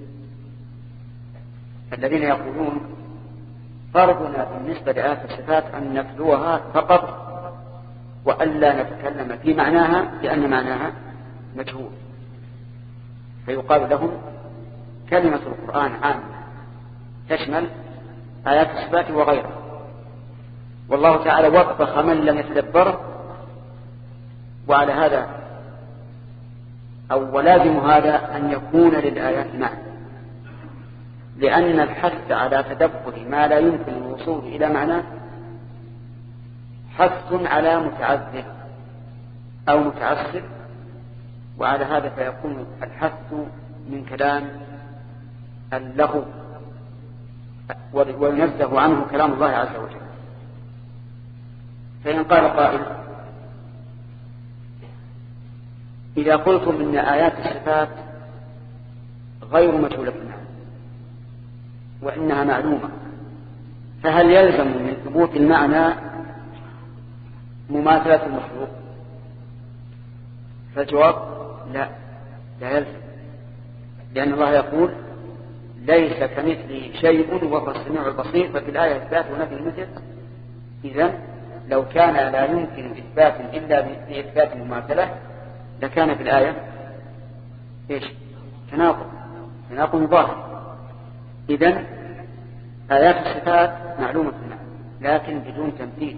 الذين يقولون فرضنا بالنسبة لآيات الصفات أن نتلوها فقط وألا نتكلم في معناها لأن معناها مجهول. فيقال لهم كلمة القرآن عامة تشمل آيات الصفات وغيرها، والله تعالى وبخ من لم يتدبره. وعلى هذا أو ولازم هذا أن يكون للآيات معنى، لأن الحث على تدبر ما لا يمكن الوصول إلى معناه حث على متعذب أو متعسر، وعلى هذا فيكون الحث من كلام اللغو وينزه عنه كلام الله عز وجل. فإن قال قائل إذا قلتم إن آيات الصفات غير مجهولة المعنى وإنها معلومة، فهل يلزم من ثبوت المعنى مماثلة المخلوق؟ فالجواب لا يلزم، لأن الله يقول ليس كمثله شيء وهو السميع البصير، ففي الآية إثبات ونفي المثل. إذن لو كان لا يمكن إثبات إلا بإثبات المماثلة لكان في الآية تناقض ظاهر. إذن آيات الصفات معلومة لكن بدون تمثيل.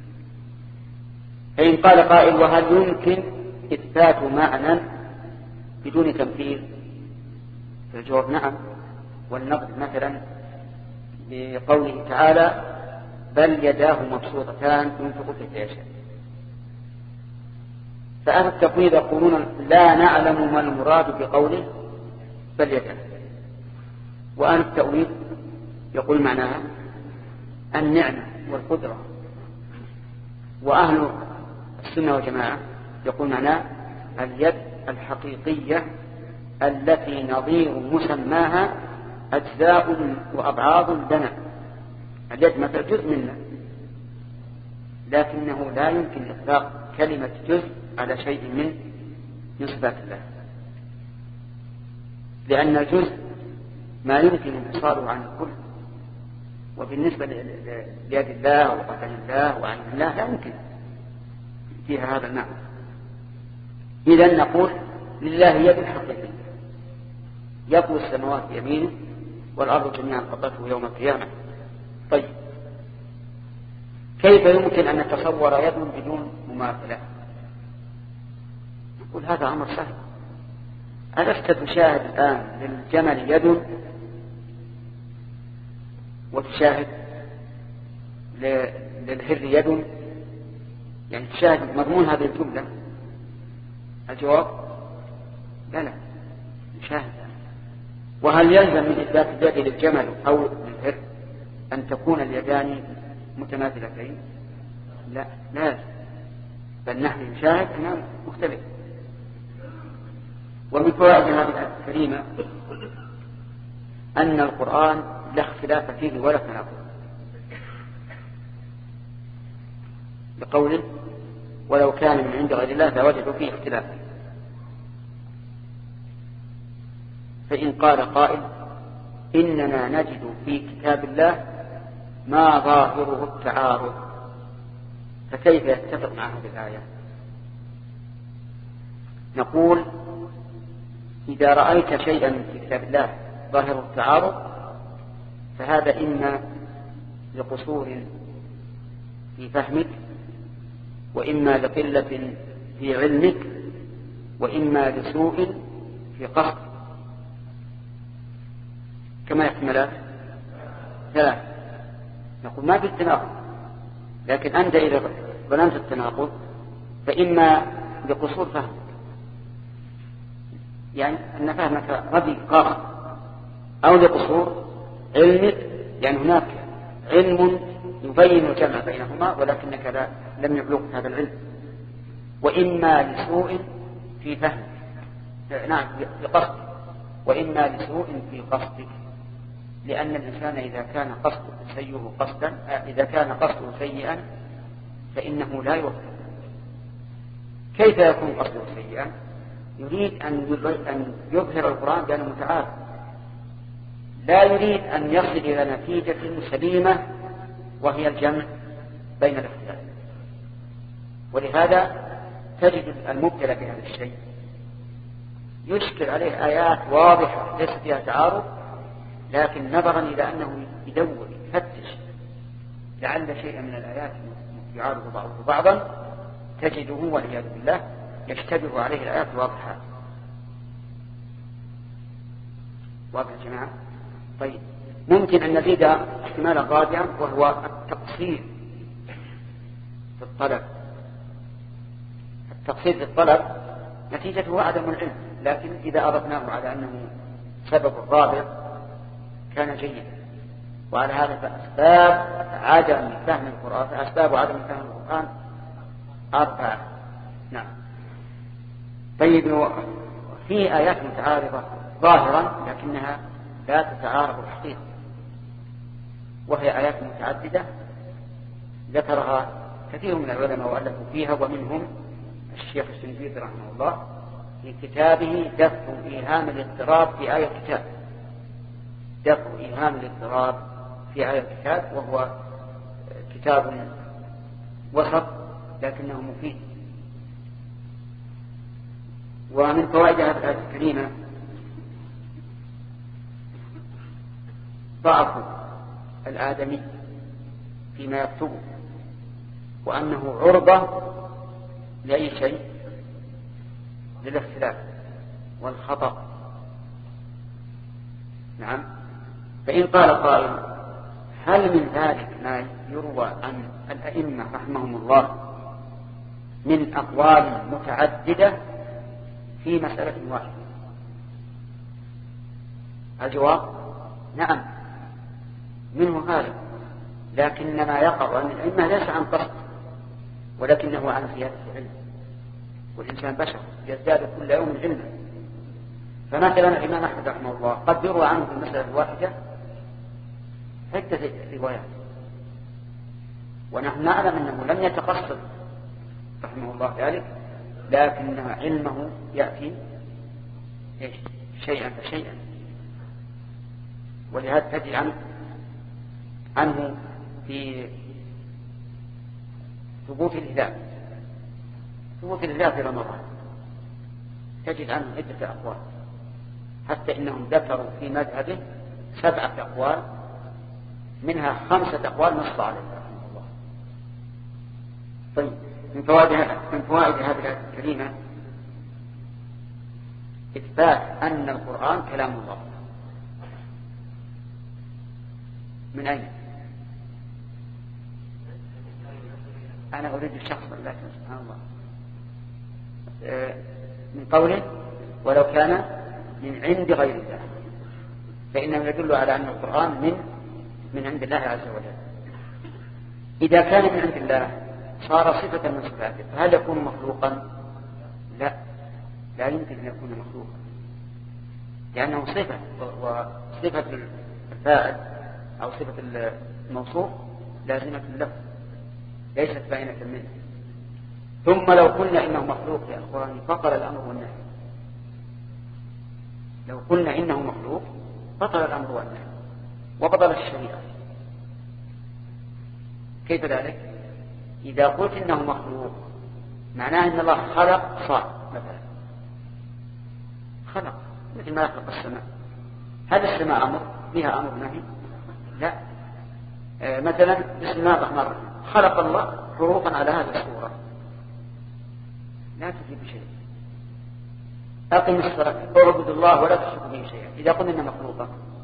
فإن قال قائل وهل يمكن إثبات معنى بدون تمثيل؟ فالجواب نعم. والنقد مثلا بقوله تعالى بل يداه مبسوطتان ينفق كيف يشاء. فأهل التفويض يقولون لا نعلم ما المراد بقوله بل يداه، وأهل التأويل يقول معناها النعمة والقدرة، وأهل السنة والجماعة يقول معناها اليد الحقيقية التي نظير مسماها أجزاء وأبعاض لنا. اليد مثل جزء منا، لكنه لا يمكن إطلاق كلمة جزء على شيء من صفات الله، لأن الجزء ما يمكن انفصاله عن الكل، وبالنسبة ليد الله وقدم الله وعين الله لا يمكن فيها هذا المعنى. إذن نقول لله يد حقيقية يطوي السماوات بيمينه والأرض جميعا قبضته يوم القيامة. طيب كيف يمكن أن نتصور يد بدون مماثلة؟ نقول هذا أمر سهل. ألست تشاهد الآن للجمل يد وتشاهد للحر يد؟ يعني تشاهد مضمون هذه الجملة؟ الجواب لا نشاهد. وهل يلزم من إثبات اليد للجمل أو للحر أن تكون اليدان متماثلتين؟ لا يلزم، بل نحن نشاهد أنها مختلفة. ومن فوائد هذه الآية الكريمة أن القرآن لا اختلاف فيه ولا تناقض، بقوله ولو كان من عند غير الله لوجدوا فيه اختلافا. فإن قال قائل إننا نجد في كتاب الله ما ظاهره التعارض، فكيف يتفق مع هذه الآية؟ نقول إذا رأيت شيئا في كتاب الله ظاهره التعارض فهذا إما لقصور في فهمك، وإما لقلة في علمك، وإما لسوء في قصد. كما يحتملات ثلاث. نقول ما في التناقض، لكن أنت إذا ظننت التناقض فإما لقصور فهمك، يعني أن فهمك ردي قاصر، أو لقصور علمك، يعني هناك علم يبين الجمع بينهما ولكنك لم يبلغ هذا العلم. وإما لسوء في فهمك، نعم لقصد، وإما لسوء في قصدك، لأن الإنسان إذا كان قصده سيئا فإنه لا يوفق. كيف يكون قصده سيئا؟ يريد أن يظهر القرآن بأنه متعارض، لا يريد أن يصل إلى نتيجة سليمة وهي الجمع بين الاختلاف. ولهذا تجد المبتلى بهذا الشيء يشكل عليه آيات واضحة ليس فيها تعارض، لكن نظرا إلى أنه يدور يفتش لعل شيئا من الآيات يعارض بعضه بعضا تجده والعياذ بالله يشتبه عليه الآيات الواضحة. واضح يا جماعة؟ طيب ممكن أن نزيد احتمالا رابعا وهو التقصير في الطلب. التقصير في الطلب نتيجته عدم العلم، لكن إذا أردناه على أنه سبب الرابع كان جيدا. وعلى هذا فأسباب عدم فهم القرآن 4. نعم. طيب في آيات متعارضة ظاهرا لكنها لا تتعارض الحقيقة، وهي آيات متعددة ذكرها كثير من العلماء وألفوا فيها، ومنهم الشيخ الشنقيطي رحمه الله في كتابه دفع إيهام الاضطراب في آية الكتاب. دفع إيهام الاضطراب في آية الكتاب، وهو كتاب وسط لكنه مفيد. ومن فوائد هذه الآية الكريمة ضعف الآدمي فيما يكتبه، وأنه عرضة لأي شيء، للاختلاف والخطأ. نعم. فإن قال قائل هل من ذلك ما يروى عن الأئمة رحمهم الله من أقوال متعددة في مسألة واحدة؟ الجواب نعم منه غالب، لكن ما يقع عن العلم ليس عن قصد ولكنه عن زيادة العلم، والإنسان بشر يزداد كل يوم علما. فمثلا الإمام أحمد رحمه الله قد يروى عنه في المسألة الواحدة عدة روايات، ونحن نعلم أنه لم يتقصد رحمه الله ذلك، لكن علمه يأتي شيئا فشيئا. ولهذا تجد عنه في ثبوت الهلال في رمضان تجد عنه عدة أقوال، حتى إنهم ذكروا في مذهبه 7 أقوال، منها 5 أقوال نص عليه رحمه الله. طيب من فوائد هذه الآية الكريمة إثبات أن القرآن كلام الله. من أين؟ أنا أريد الشخص، لكن سبحان الله من قوله ولو كان من عند غير الله، فإنه يدل على أن القرآن من عند الله عز وجل. إذا كان من عند الله صار صفة من صفاته، فهل يكون مخلوقا؟ لا يمكن أن يكون مخلوقا، لأنه صفة، وصفة الفاعل أو صفة الموصوف لازمة له ليست باينة منه. ثم لو قلنا إنه مخلوق يا أخواني بطل الأمر والنهي. لو قلنا إنه مخلوق بطل الأمر والنهي وبطل الشريعة. كيف ذلك؟ إذا قلت إنه مخلوق معناه أن الله خلق صار، مثلا خلق مثل ما يخلق السماء. هذا السماء أمر فيها أمر نهي؟ لا. مثلا بسم الله الرحمن الرحيم خلق الله حروفا على هذه الصورة، لا تفيد بشيء. أقم الصلاة اعبد الله ولا تشرك به شيئا. إذا قلنا إنها مخلوقة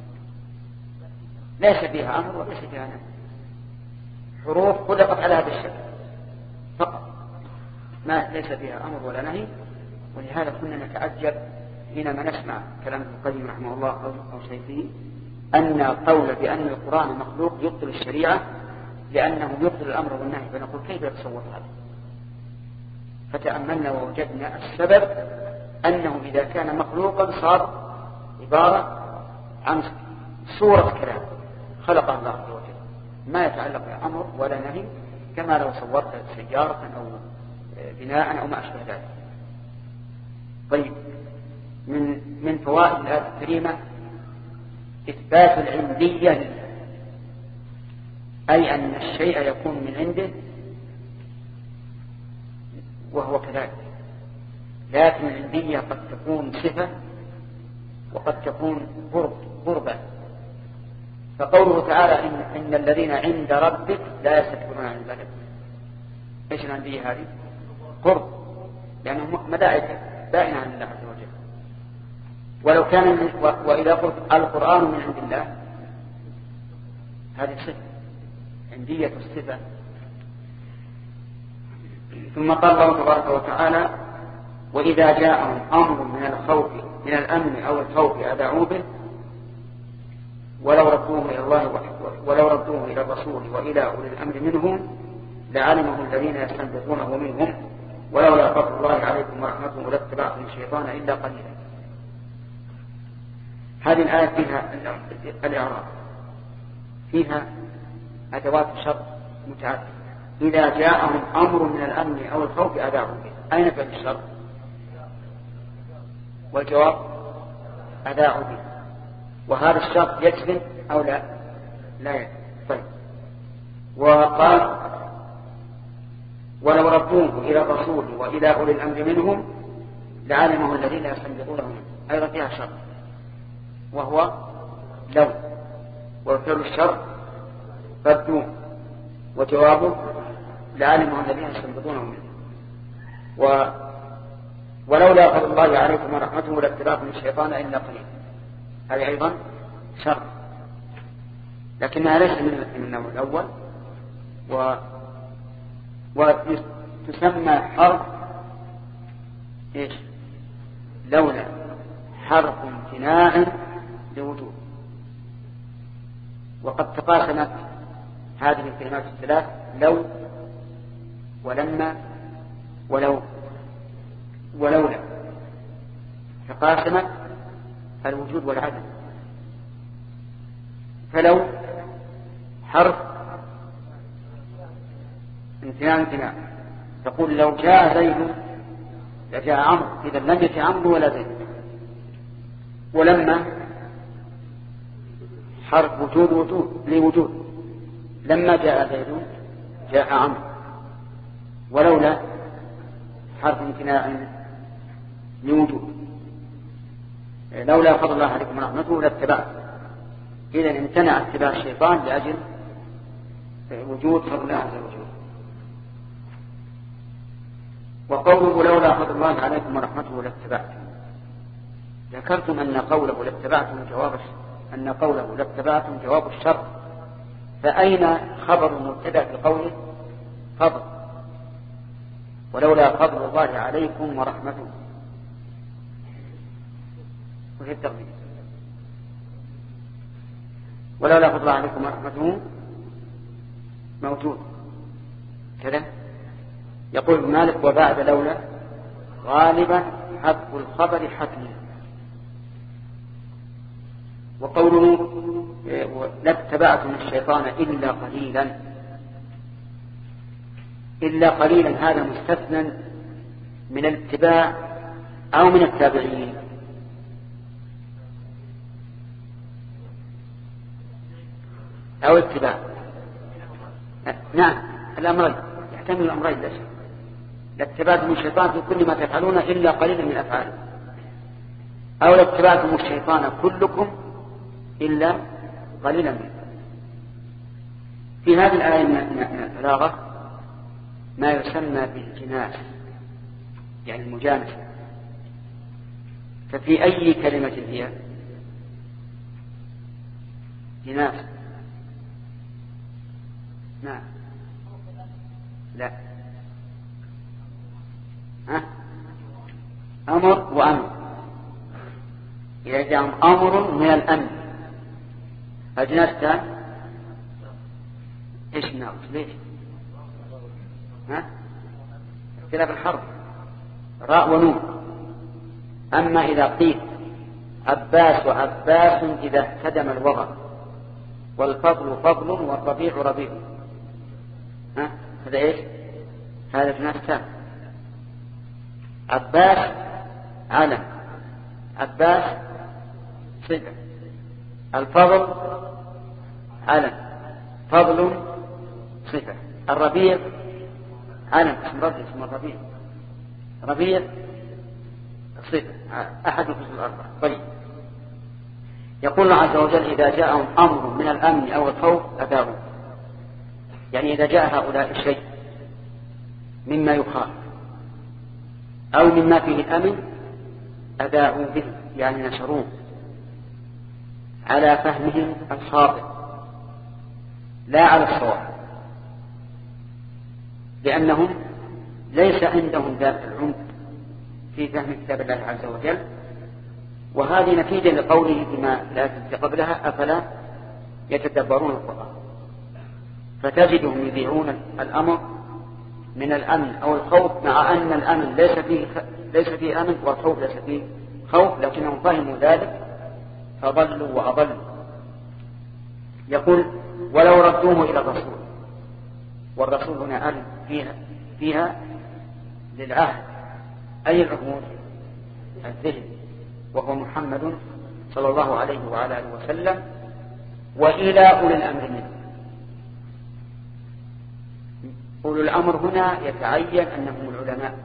ليس فيها أمر وليس فيها نهي، حروف خلقت على هذا الشكل فقط، ما ليس فيها أمر ولا نهي. ولهذا كنا نتعجب حينما نسمع كلام ابن القيم رحمه الله أو شيخه أن قول بأن القرآن مخلوق يبطل الشريعة لأنه يبطل الأمر والنهي، فنقول كيف يتصور هذا؟ فتأملنا ووجدنا السبب أنه إذا كان مخلوقا صار عبارة عن صورة كلام خلق الله عز وجل، ما يتعلق بأمر ولا نهي، كما لو صورت سيارة أو بناء أو ما أشبه ذلك. طيب من فوائد الآية الكريمة إثبات العندية لله، أي أن الشيء يكون من عنده وهو كذلك، لكن العندية قد تكون صفة وقد تكون قربة. فقوله تعالى إن الذين عند ربك لا يستكبرون عن عبادته، ايش العندية هذه؟ قرب، لأنه ملائكة بائنة عن الله عز وجل. ولو كان وإذا قلت القرآن من عند الله هذه صفة، عندية الصفة. ثم قال الله تبارك وتعالى وإذا جاءهم أمر من الخوف من الأمن أو الخوف أذاعوا به ولو ردوه إلى الرسول وإلى أولي الأمر منهم لعلمه الذين يستنبطونه منهم ولولا فضل الله عليكم ورحمته لاتبعتم الشيطان إلا قليلا. هذه الآية فيها الإعراب، فيها أدوات شرط متعددة. إذا جاءهم أمر من الأمن أو الخوف أذاعوا به، أين فعل الشرط؟ والجواب أذاعوا به. وهذا الشرط يجزم أو لا يجزم. طيب وقال ولو ردوه إلى الرسول وإلى أولي الأمر منهم لعلمه الذين يستنبطونه منه، أيضا فيها شرط وهو لو، وفعل الشرط ردوه وجوابه لعلمه الذين يستنبطونه منه. ولولا فضل الله عليكم ورحمته لاتبعتم الشيطان إلا قليلا، هذه أيضا شرط لكنها ليس من النوع الأول. وتسمى حرف إيش؟ لولا حرف امتناع لوجود، وقد تقاسمت هذه الكلمات الثلاث لو ولما ولولا، تقاسمت الوجود والعدم. فلو حرف امتناع، تقول لو جاء زيد لجاء عمرو، إذا لم يأتي عمرو ولا زيد. ولما حرف وجود لوجود، لما جاء زيد جاء عمرو. ولولا حرف امتناع لوجود، لولا فضل الله عليكم ورحمته لاتبعت. إذا امتنع اتباع الشيطان لأجل وجود فضل الله عز وجل. وقوله لولا فضل الله عليكم ورحمته لاتبعتم، ذكرتم أن قوله لاتبعتم جواب الشر، فأين خبر المبتدأ بقوله فضل؟ ولولا فضل الله عليكم ورحمته، وهي التغليب. ولولا فضل الله عليكم ورحمته موجود كذا. يقول ابن مالك وبعد لولا غالبا حذف الخبر حتمي. وقوله لاتبعتم الشيطان إلا قليلا هذا مستثنى من الاتباع أو من التابعين؟ أو اتباع. نعم الأمرين، يحتمل الأمرين لا شك. لاتبعتم الشيطان في كل ما تفعلون إلا قليلا من أفعاله، أو لاتبعتم الشيطان كلكم إلا قليلا منه. في هذه الآية من البلاغة ما يسمى بالجناس، يعني المجانسة. ففي أي كلمة هي جناس؟ نعم لا، أمر وأمر. إذا جاء أمر من الأمر أجنست إيش ناقص ليش؟ اختلاف الحرف راء ونون. أما إذا قيل عباس وعباس إذا اهتدم الوضع، والفضل فضل والربيع ربيع، هذا إيش؟ هذا جناستان. عباس علم، عباس صفة، الفضل علم، فضل صفة، الربيع علم اسم ربي اسم الربيع، ربيع صفة، أحد الفصول الأربعة. طيب، يقول الله عز وجل إذا جاءهم أمر من الأمن أو الخوف أذاعوا، يعني إذا جاء هؤلاء الشيء مما يخاف أو مما فيه الأمن أذاعوا به، يعني نشروه على فهمهم الخاطئ لا على الصواب، لأنهم ليس عندهم ذات العمق في فهم كتاب الله عز وجل. وهذه نتيجة لقوله بما لا تنسى قبلها أفلا يتدبرون القرآن. فتجدهم يبيعون الأمر من الأمن أو الخوف، مع أن الأمن ليس فيه أمن والخوف ليس فيه خوف، لكنهم فهموا ذلك فضلوا وأضلوا. يقول ولو ردوه إلى الرسول، والرسول هنا أل فيها للعهد، أي العهود؟ الذهن، وهو محمد صلى الله عليه وعلى آله وسلم، وإلى أولي الأمر منه. أولي الأمر هنا يتعين أنهم العلماء،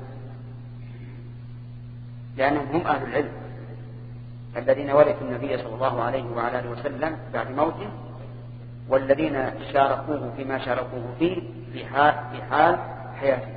لأنهم هم أهل العلم الذين ورثوا النبي صلى الله عليه وعلى آله وسلم بعد موته، والذين شاركوه فيما شاركوه فيه في حال حياته.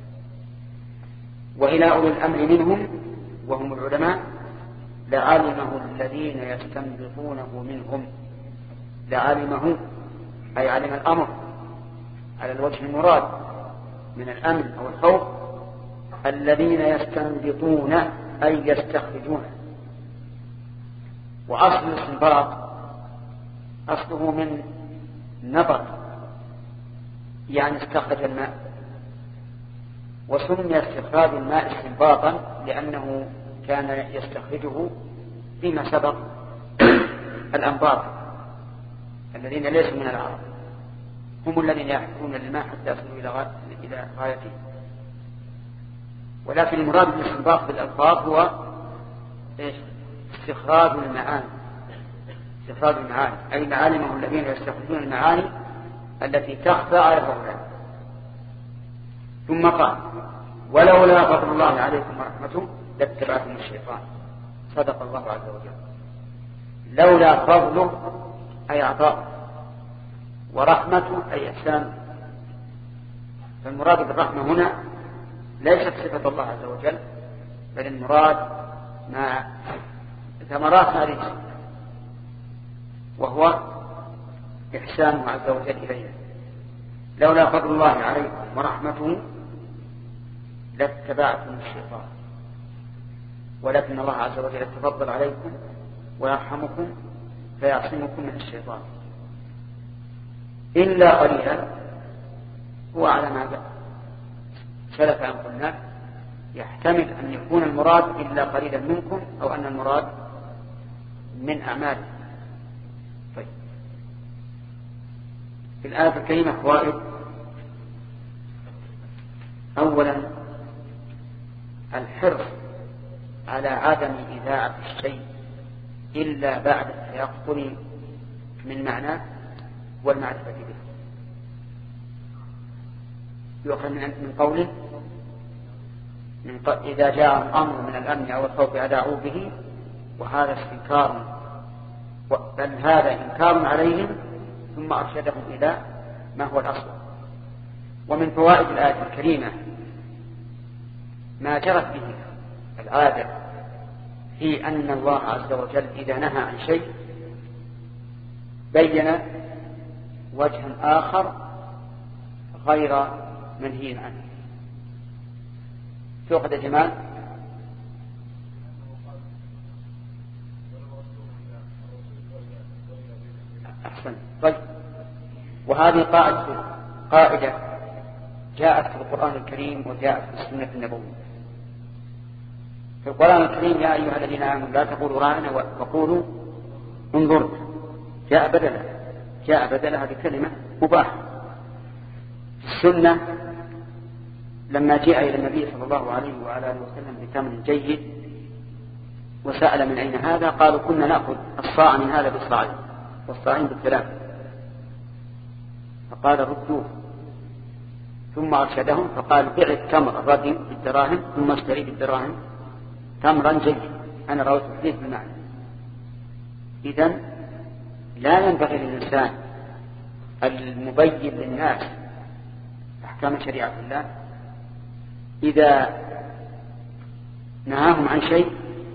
وإلى أولي الأمر منهم وهم العلماء لعلمه الذين يستنبطونه منهم. لعلمه أي علم الأمر على الوجه المراد من الأمن أو الخوف، الذين يستنبطون أي يستخرجون. وأصل الاستنباط أصله من نبط، يعني استخرج الماء، وسمي استخراج الماء استنباطا لأنه كان يستخرجه فيما سبق الأنباط الذين ليسوا من العرب هم الذين يحفرون الماء حتى يصلوا إلى غايته. ولكن المراد بالاستنباط بالألفاظ هو استخراج المعاني، استخراج المعاني أي معالمهم الذين يستخرجون المعاني التي تخفى على الظهران. ثم قال ولولا فضل الله عليكم ورحمته لاتبعتم الشيطان. صدق الله عز وجل. لولا فضله أي عطاء، ورحمته أي إحسان. فالمراد بالرحمة هنا ليست صفة الله عز وجل، بل المراد مع ثمرات هذه الصفة، وهو إحسانه عز وجل إلينا. لولا فضل الله عليكم ورحمته لاتبعتم الشيطان، ولكن الله عز وجل يتفضل عليكم ويرحمكم فيعصمكم من الشيطان إلا قليلا. هو على ما سلف أن قلنا يحتمل أن يكون المراد إلا قليلا منكم، أو أن المراد من أعمالكم. طيب، في الآية الكريمة فوائد. أولا الحرص على عدم إذاعة الشيء إلا بعد التيقن من معناه والمعرفة به. يؤخذ من قوله إذا جاء الأمر من الأمن أو الخوف أذاعوا به، وهذا استنكار، بل هذا إنكار عليهم ثم أرشدهم إلى ما هو الأصل. ومن فوائد الآية الكريمة ما جرت به العادة في أن الله عز وجل إذا نهى عن شيء بين وجها آخر غير منهي عنه. تؤخذ جمال. أحسن. طيب، وهذه قاعدة جاءت في القرآن الكريم وجاءت في السنة النبوية. في القرآن الكريم يا أيها الذين آمنوا لا تقولوا راعنا وقولوا انظرنا، جاء بدلها بكلمة مباحة. في السنة لما جاء إلى النبي صلى الله عليه وعلى آله وسلم بتمر جيد وسأل من أين هذا، قالوا كنا نأخذ الصاع من هذا بالصاعين والصاعين بالثلاثة، فقال ردوه. ثم أرشدهم فقال بيع التمر الردي بالدراهم ثم اشتري بالدراهم تمرا جيد. أنا رويت الحديث بالمعنى. إذن لا ينبغي للإنسان المبين للناس أحكام شريعة الله إذا نهاهم عن شيء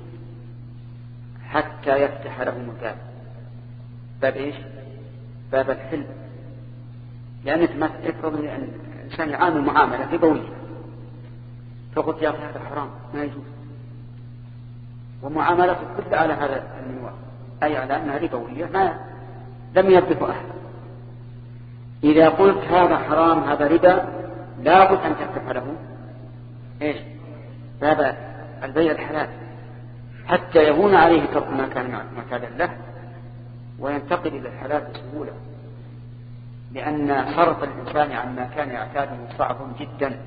حتى يفتح لهم الباب. باب إيش؟ باب الحلم. لأنك ما تفرض أن الإنسان يعامل معاملة ربوية، فقلت يا أخي هذا حرام ما يجوز، ومعاملته كلها على هذا المنوال، أي على أنها ربوية ما لم يربط أحد. إذا قلت هذا حرام هذا ربا لا بد أن تفتح له إيش؟ باب البيع الحلال حتى يهون عليه ترك ما كان معتادا له وينتقل إلى الحلال بسهولة، لأن صرف الإنسان عن ما كان يعتاده صعب جدا.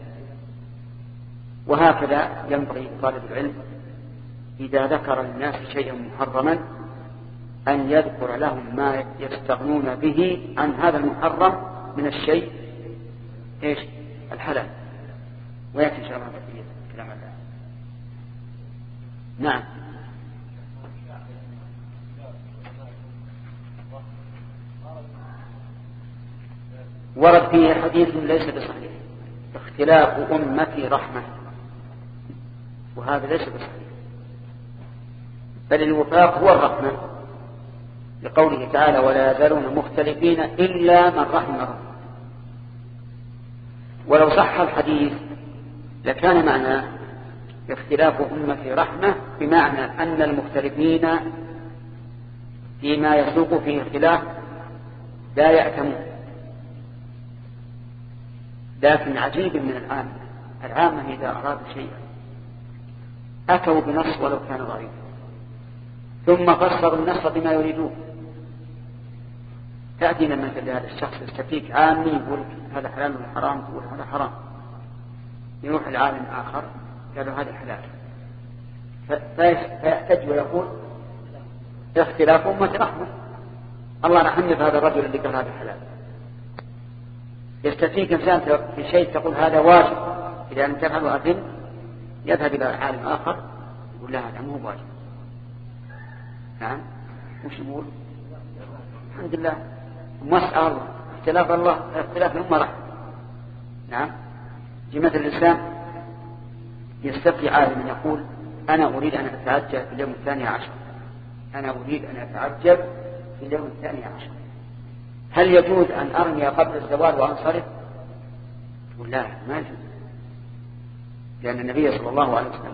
وهكذا ينبغي طالب العلم إذا ذكر للناس شيئا محرما أن يذكر لهم ما يستغنون به عن هذا المحرم من الشيء إيش؟ الحلال. ويأتي إن شاء الله بقية كلام الله. نعم. ورد فيه حديث ليس بصحيح اختلاف أمتي رحمة، وهذا ليس بصحيح، بل الوفاق هو الرحمة، لقوله تعالى ولا يزالون مختلفين إلا من رحم ربه. ولو صح الحديث لكان معنى اختلاف أمتي رحمة بمعنى أن المختلفين فيما يسوق فيه اختلاف لا يأتمون. لكن عجيب من العامة إذا أرادوا شيئا أتوا بنص ولو كان ضعيفا ثم فسروا النص بما يريدون. تأتينا مثل هذا الشخص يستفيك عامي يقول هذا حلال ولا حرام، تقول هذا حرام، يروح العالم آخر قالوا هذا حلال، فيحتج ويقول اختلاف أمة رحمة، الله رحمه بهذا الرجل اللي قال هذا حلال. يستفيك إنسان في شيء تقول هذا واجب، إذا لم تفعله أثم، يذهب إلى عالم آخر يقول لا هذا مو واجب. نعم وش يقول؟ الحمد لله مسأل الله، اختلاف الله اختلاف الأمة رحمة. نعم في مثل الإسلام يستفي عالم يقول أنا أريد أن أتعجل في اليوم 12، أنا أريد أن أتعجل في اليوم 12، هل يجوز أن أرمي قبل الزوال وأنصرف؟ يقول لا ما يجوز، لأن النبي صلى الله عليه وسلم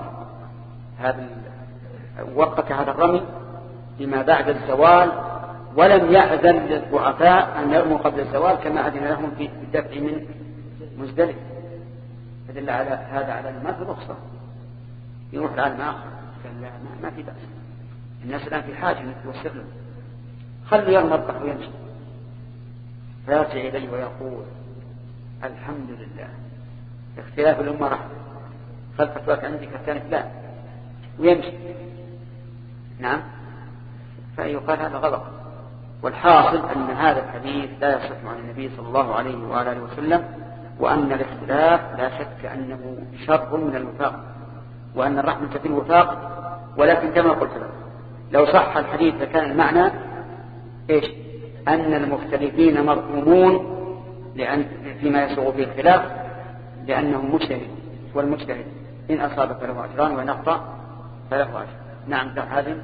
وقت هذا الرمي لما بعد الزوال، ولم يأذن للضعفاء أن يرموا قبل الزوال كما أذن لهم في الدفع من مزدلفة. فدل على هذا على ما في رخصة. يروح العالم آخر قال لا ما في بأس، الناس الآن في حاجة نتوسر له، خلوا يرمى الضح ويمشي. فيرجع إليه ويقول الحمد لله اختلاف الأمة رحمة، خلفت لك عندك كانت لا، ويمشي. نعم فيقال هذا غلط. والحاصل أن هذا الحديث لا يصح عن النبي صلى الله عليه وآله وسلم، وأن الاختلاف لا شك أنه شر من الوفاق، وأن الرحمة في الوفاق. ولكن كما قلت لك لو صح الحديث فكان المعنى إيش؟ أن المختلفين مرحومون فيما يسوغ فيه الخلاف لأنه مجتهد، والمجتهد إن أصاب فله أجران وإن أخطأ فله أجر. نعم هذه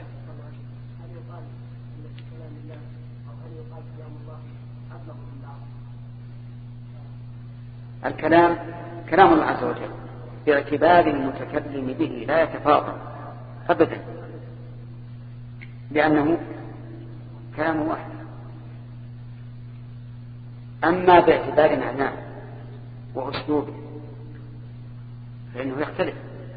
الكلام كلام الله عز وجل باعتبار المتكلم به لا يتفاضل أبدا، لأنه كلام واحد. أما باعتبار معناه وأسلوبه فإنه يختلف.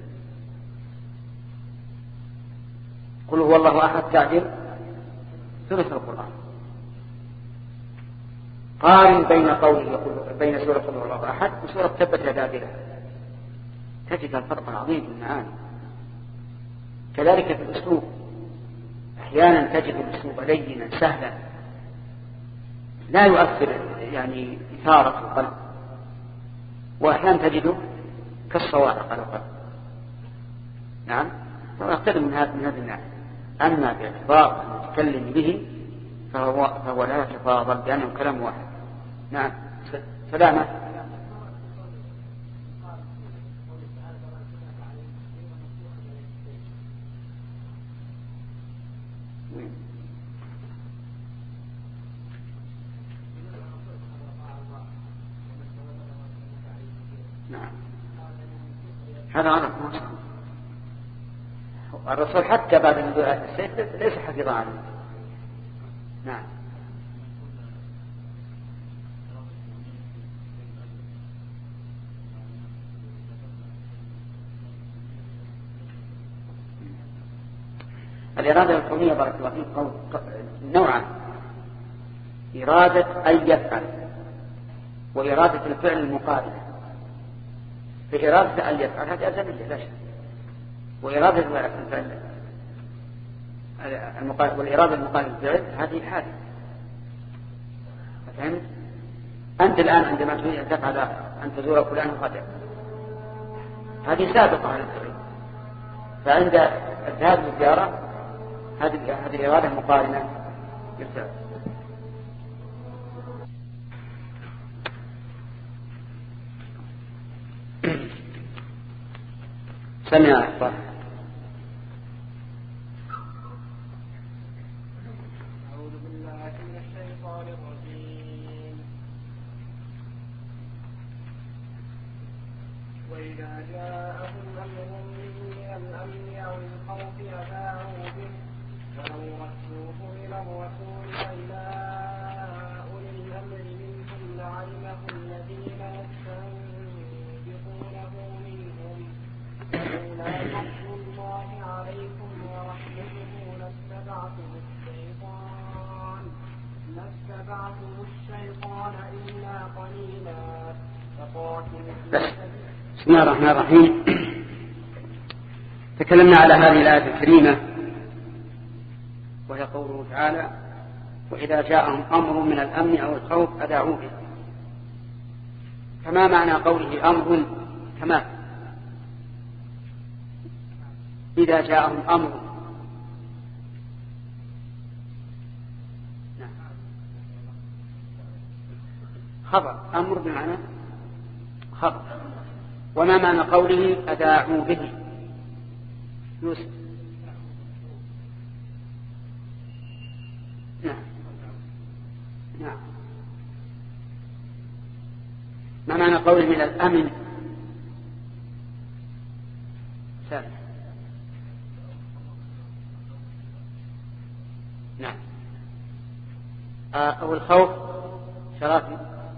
قل هو الله أحد تعدل ثلث القرآن. قارن بين سورة قل هو الله أحد وسورة تبت يدا أبي لهب، تجد الفرق العظيم في المعاني. كذلك في الأسلوب، أحيانا تجد الأسلوب لينا سهلا لا يؤثر يعني إثارة القلب، وأحيانا تجده كالصواعق على القلب. نعم فيختلف من هذا النوع. أما باعتبار المتكلم به فهو لا يتفاضل بأنه كلام واحد. نعم سلامة. نعم هذا عرف الرسول حتى بعد نزول آية السيف ليس حفظا عنه. نعم الإرادة الكونية بارك الله فيك نوعان: إرادة أن يفعل وإرادة الفعل المقابلة. في إرادة أن يفعل هذه أزلية لا شك، وإرادة الفعل والإرادة المقابلة للفعل هذه حادثة. فهمت؟ أنت الآن عندما تريد أن تفعل أن تزور فلان غدا هذه سابقة على الفعل، فعند الذهاب للزيارة هذه الإرادة مقارنة بالفعل. سمع أحفظ. أعوذ بالله من الشيطان الرجيم. وإذا جاءهم أمر من الأمن أو الخوف أذاعوا به ولو ردوه إلى الرسول وإلى إلا قليلا بسم الله الرحمن الرحيم. تكلمنا على هذه الآية الكريمة وهي قوله تعالى وإذا جاءهم أمر من الأمن أو الخوف أذاعوا به. فما معنى قوله أمر كما إذا جاءهم أمر؟ خبر أمر بمعنى خبر. وما معنى قوله أذاعوا به؟ يوسف. نعم. ما معنى قوله من الأمن؟ سالم. نعم. أو الخوف شرافي.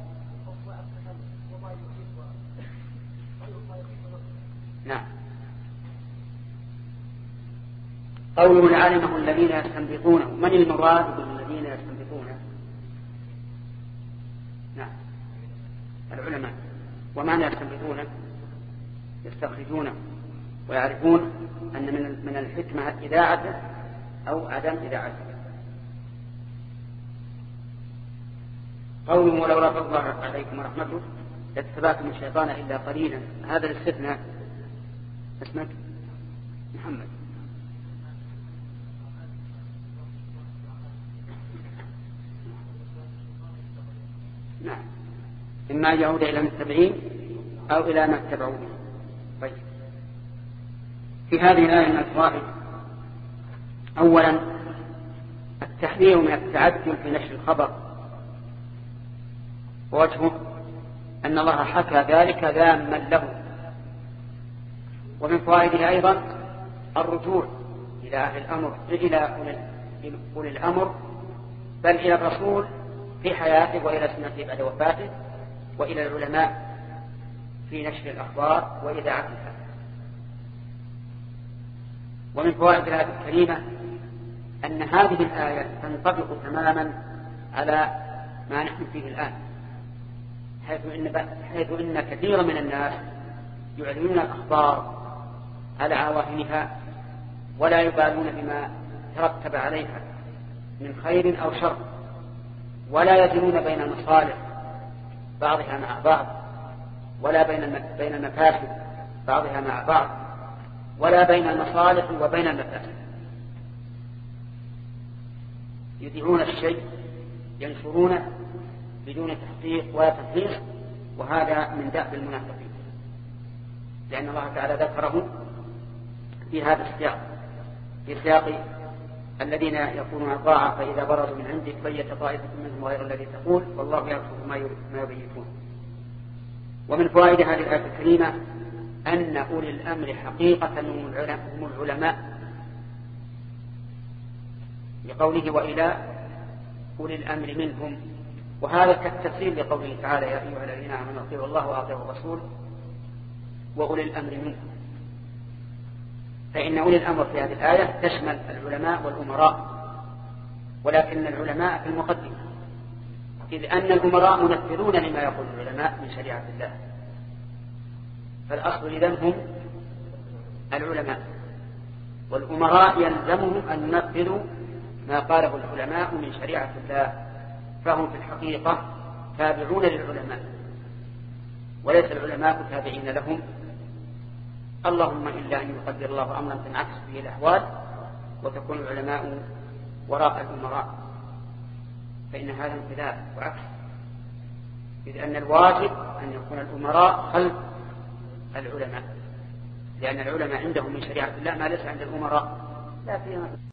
نعم. قوله علمه الذين يستنبطونه، من المراد بالذين يستنبطونه؟ نعم العلماء. ومعنى يستنبطونه؟ يستخرجونه ويعرفون أن من الحكمة إذاعته أو عدم إذاعته. قوله ولولا فضل الله عليكم ورحمته لاتبعتم الشيطان إلا قليلا، هذا الاستثناء اسمك محمد. نعم. إما يعود إلى المتبعين أو إلى ما اتبعوا به. طيب. في هذه الآية من الفوائد: أولا التحذير من التعجل في نشر الخبر، ووجهه أن الله حكى ذلك ذاما له. ومن فوائده أيضا الرجوع إلى أهل الأمر، إلى أولي الأمر، بل إلى الرسول في حياته وإلى سنته بعد وفاته، وإلى العلماء في نشر الأخبار وإذاعتها. ومن فوائد الآية الكريمة أن هذه الآية تنطبق تماما على ما نحن فيه الآن، حيث إن كثيرا من الناس يعلنون الأخبار على عواهنها ولا يبالون بما ترتب عليها من خير أو شر، ولا يزنون بين المصالح بعضها مع بعض، ولا بين المفاسد بعضها مع بعض، ولا بين المصالح وبين المفاسد. يذيعون الشيء ينشرونه بدون تحقيق ولا تفحيص، وهذا من دأب المنافقين، لأن الله تعالى ذكره في هذا السياق، في سياق الذين يقولون طاعة فإذا برزوا من عندك بيت طائفة منهم غير الذي تقول والله يعرف ما يبيتون. ومن فوائد هذه الآية الكريمة أن أولي الأمر حقيقة هم العلماء، لقوله وإلى أولي الأمر منهم، وهذا كالتفسير لقوله تعالى يا أيها الذين آمنوا أطيعوا الله وأطيعوا الرسول وأولي الأمر منهم. فإن أولي الأمر في هذه الآية تشمل العلماء والأمراء، ولكن العلماء في المقدمة، إذ أن الأمراء منفذون لما يقول العلماء من شريعة الله، فالأصل إذن هم العلماء، والأمراء يلزمهم أن ينفذوا ما قاله العلماء من شريعة الله، فهم في الحقيقة تابعون للعلماء وليس العلماء تابعين لهم، اللهم إلا أن يقدر الله أمرا تنعكس به الأحوال وتكون العلماء وراء الأمراء، فإن هذا انقلاب وعكس، إذ أن الواجب أن يكون الأمراء خلف العلماء، لأن العلماء عندهم من شريعة الله ما ليس عند الأمراء، لا فيها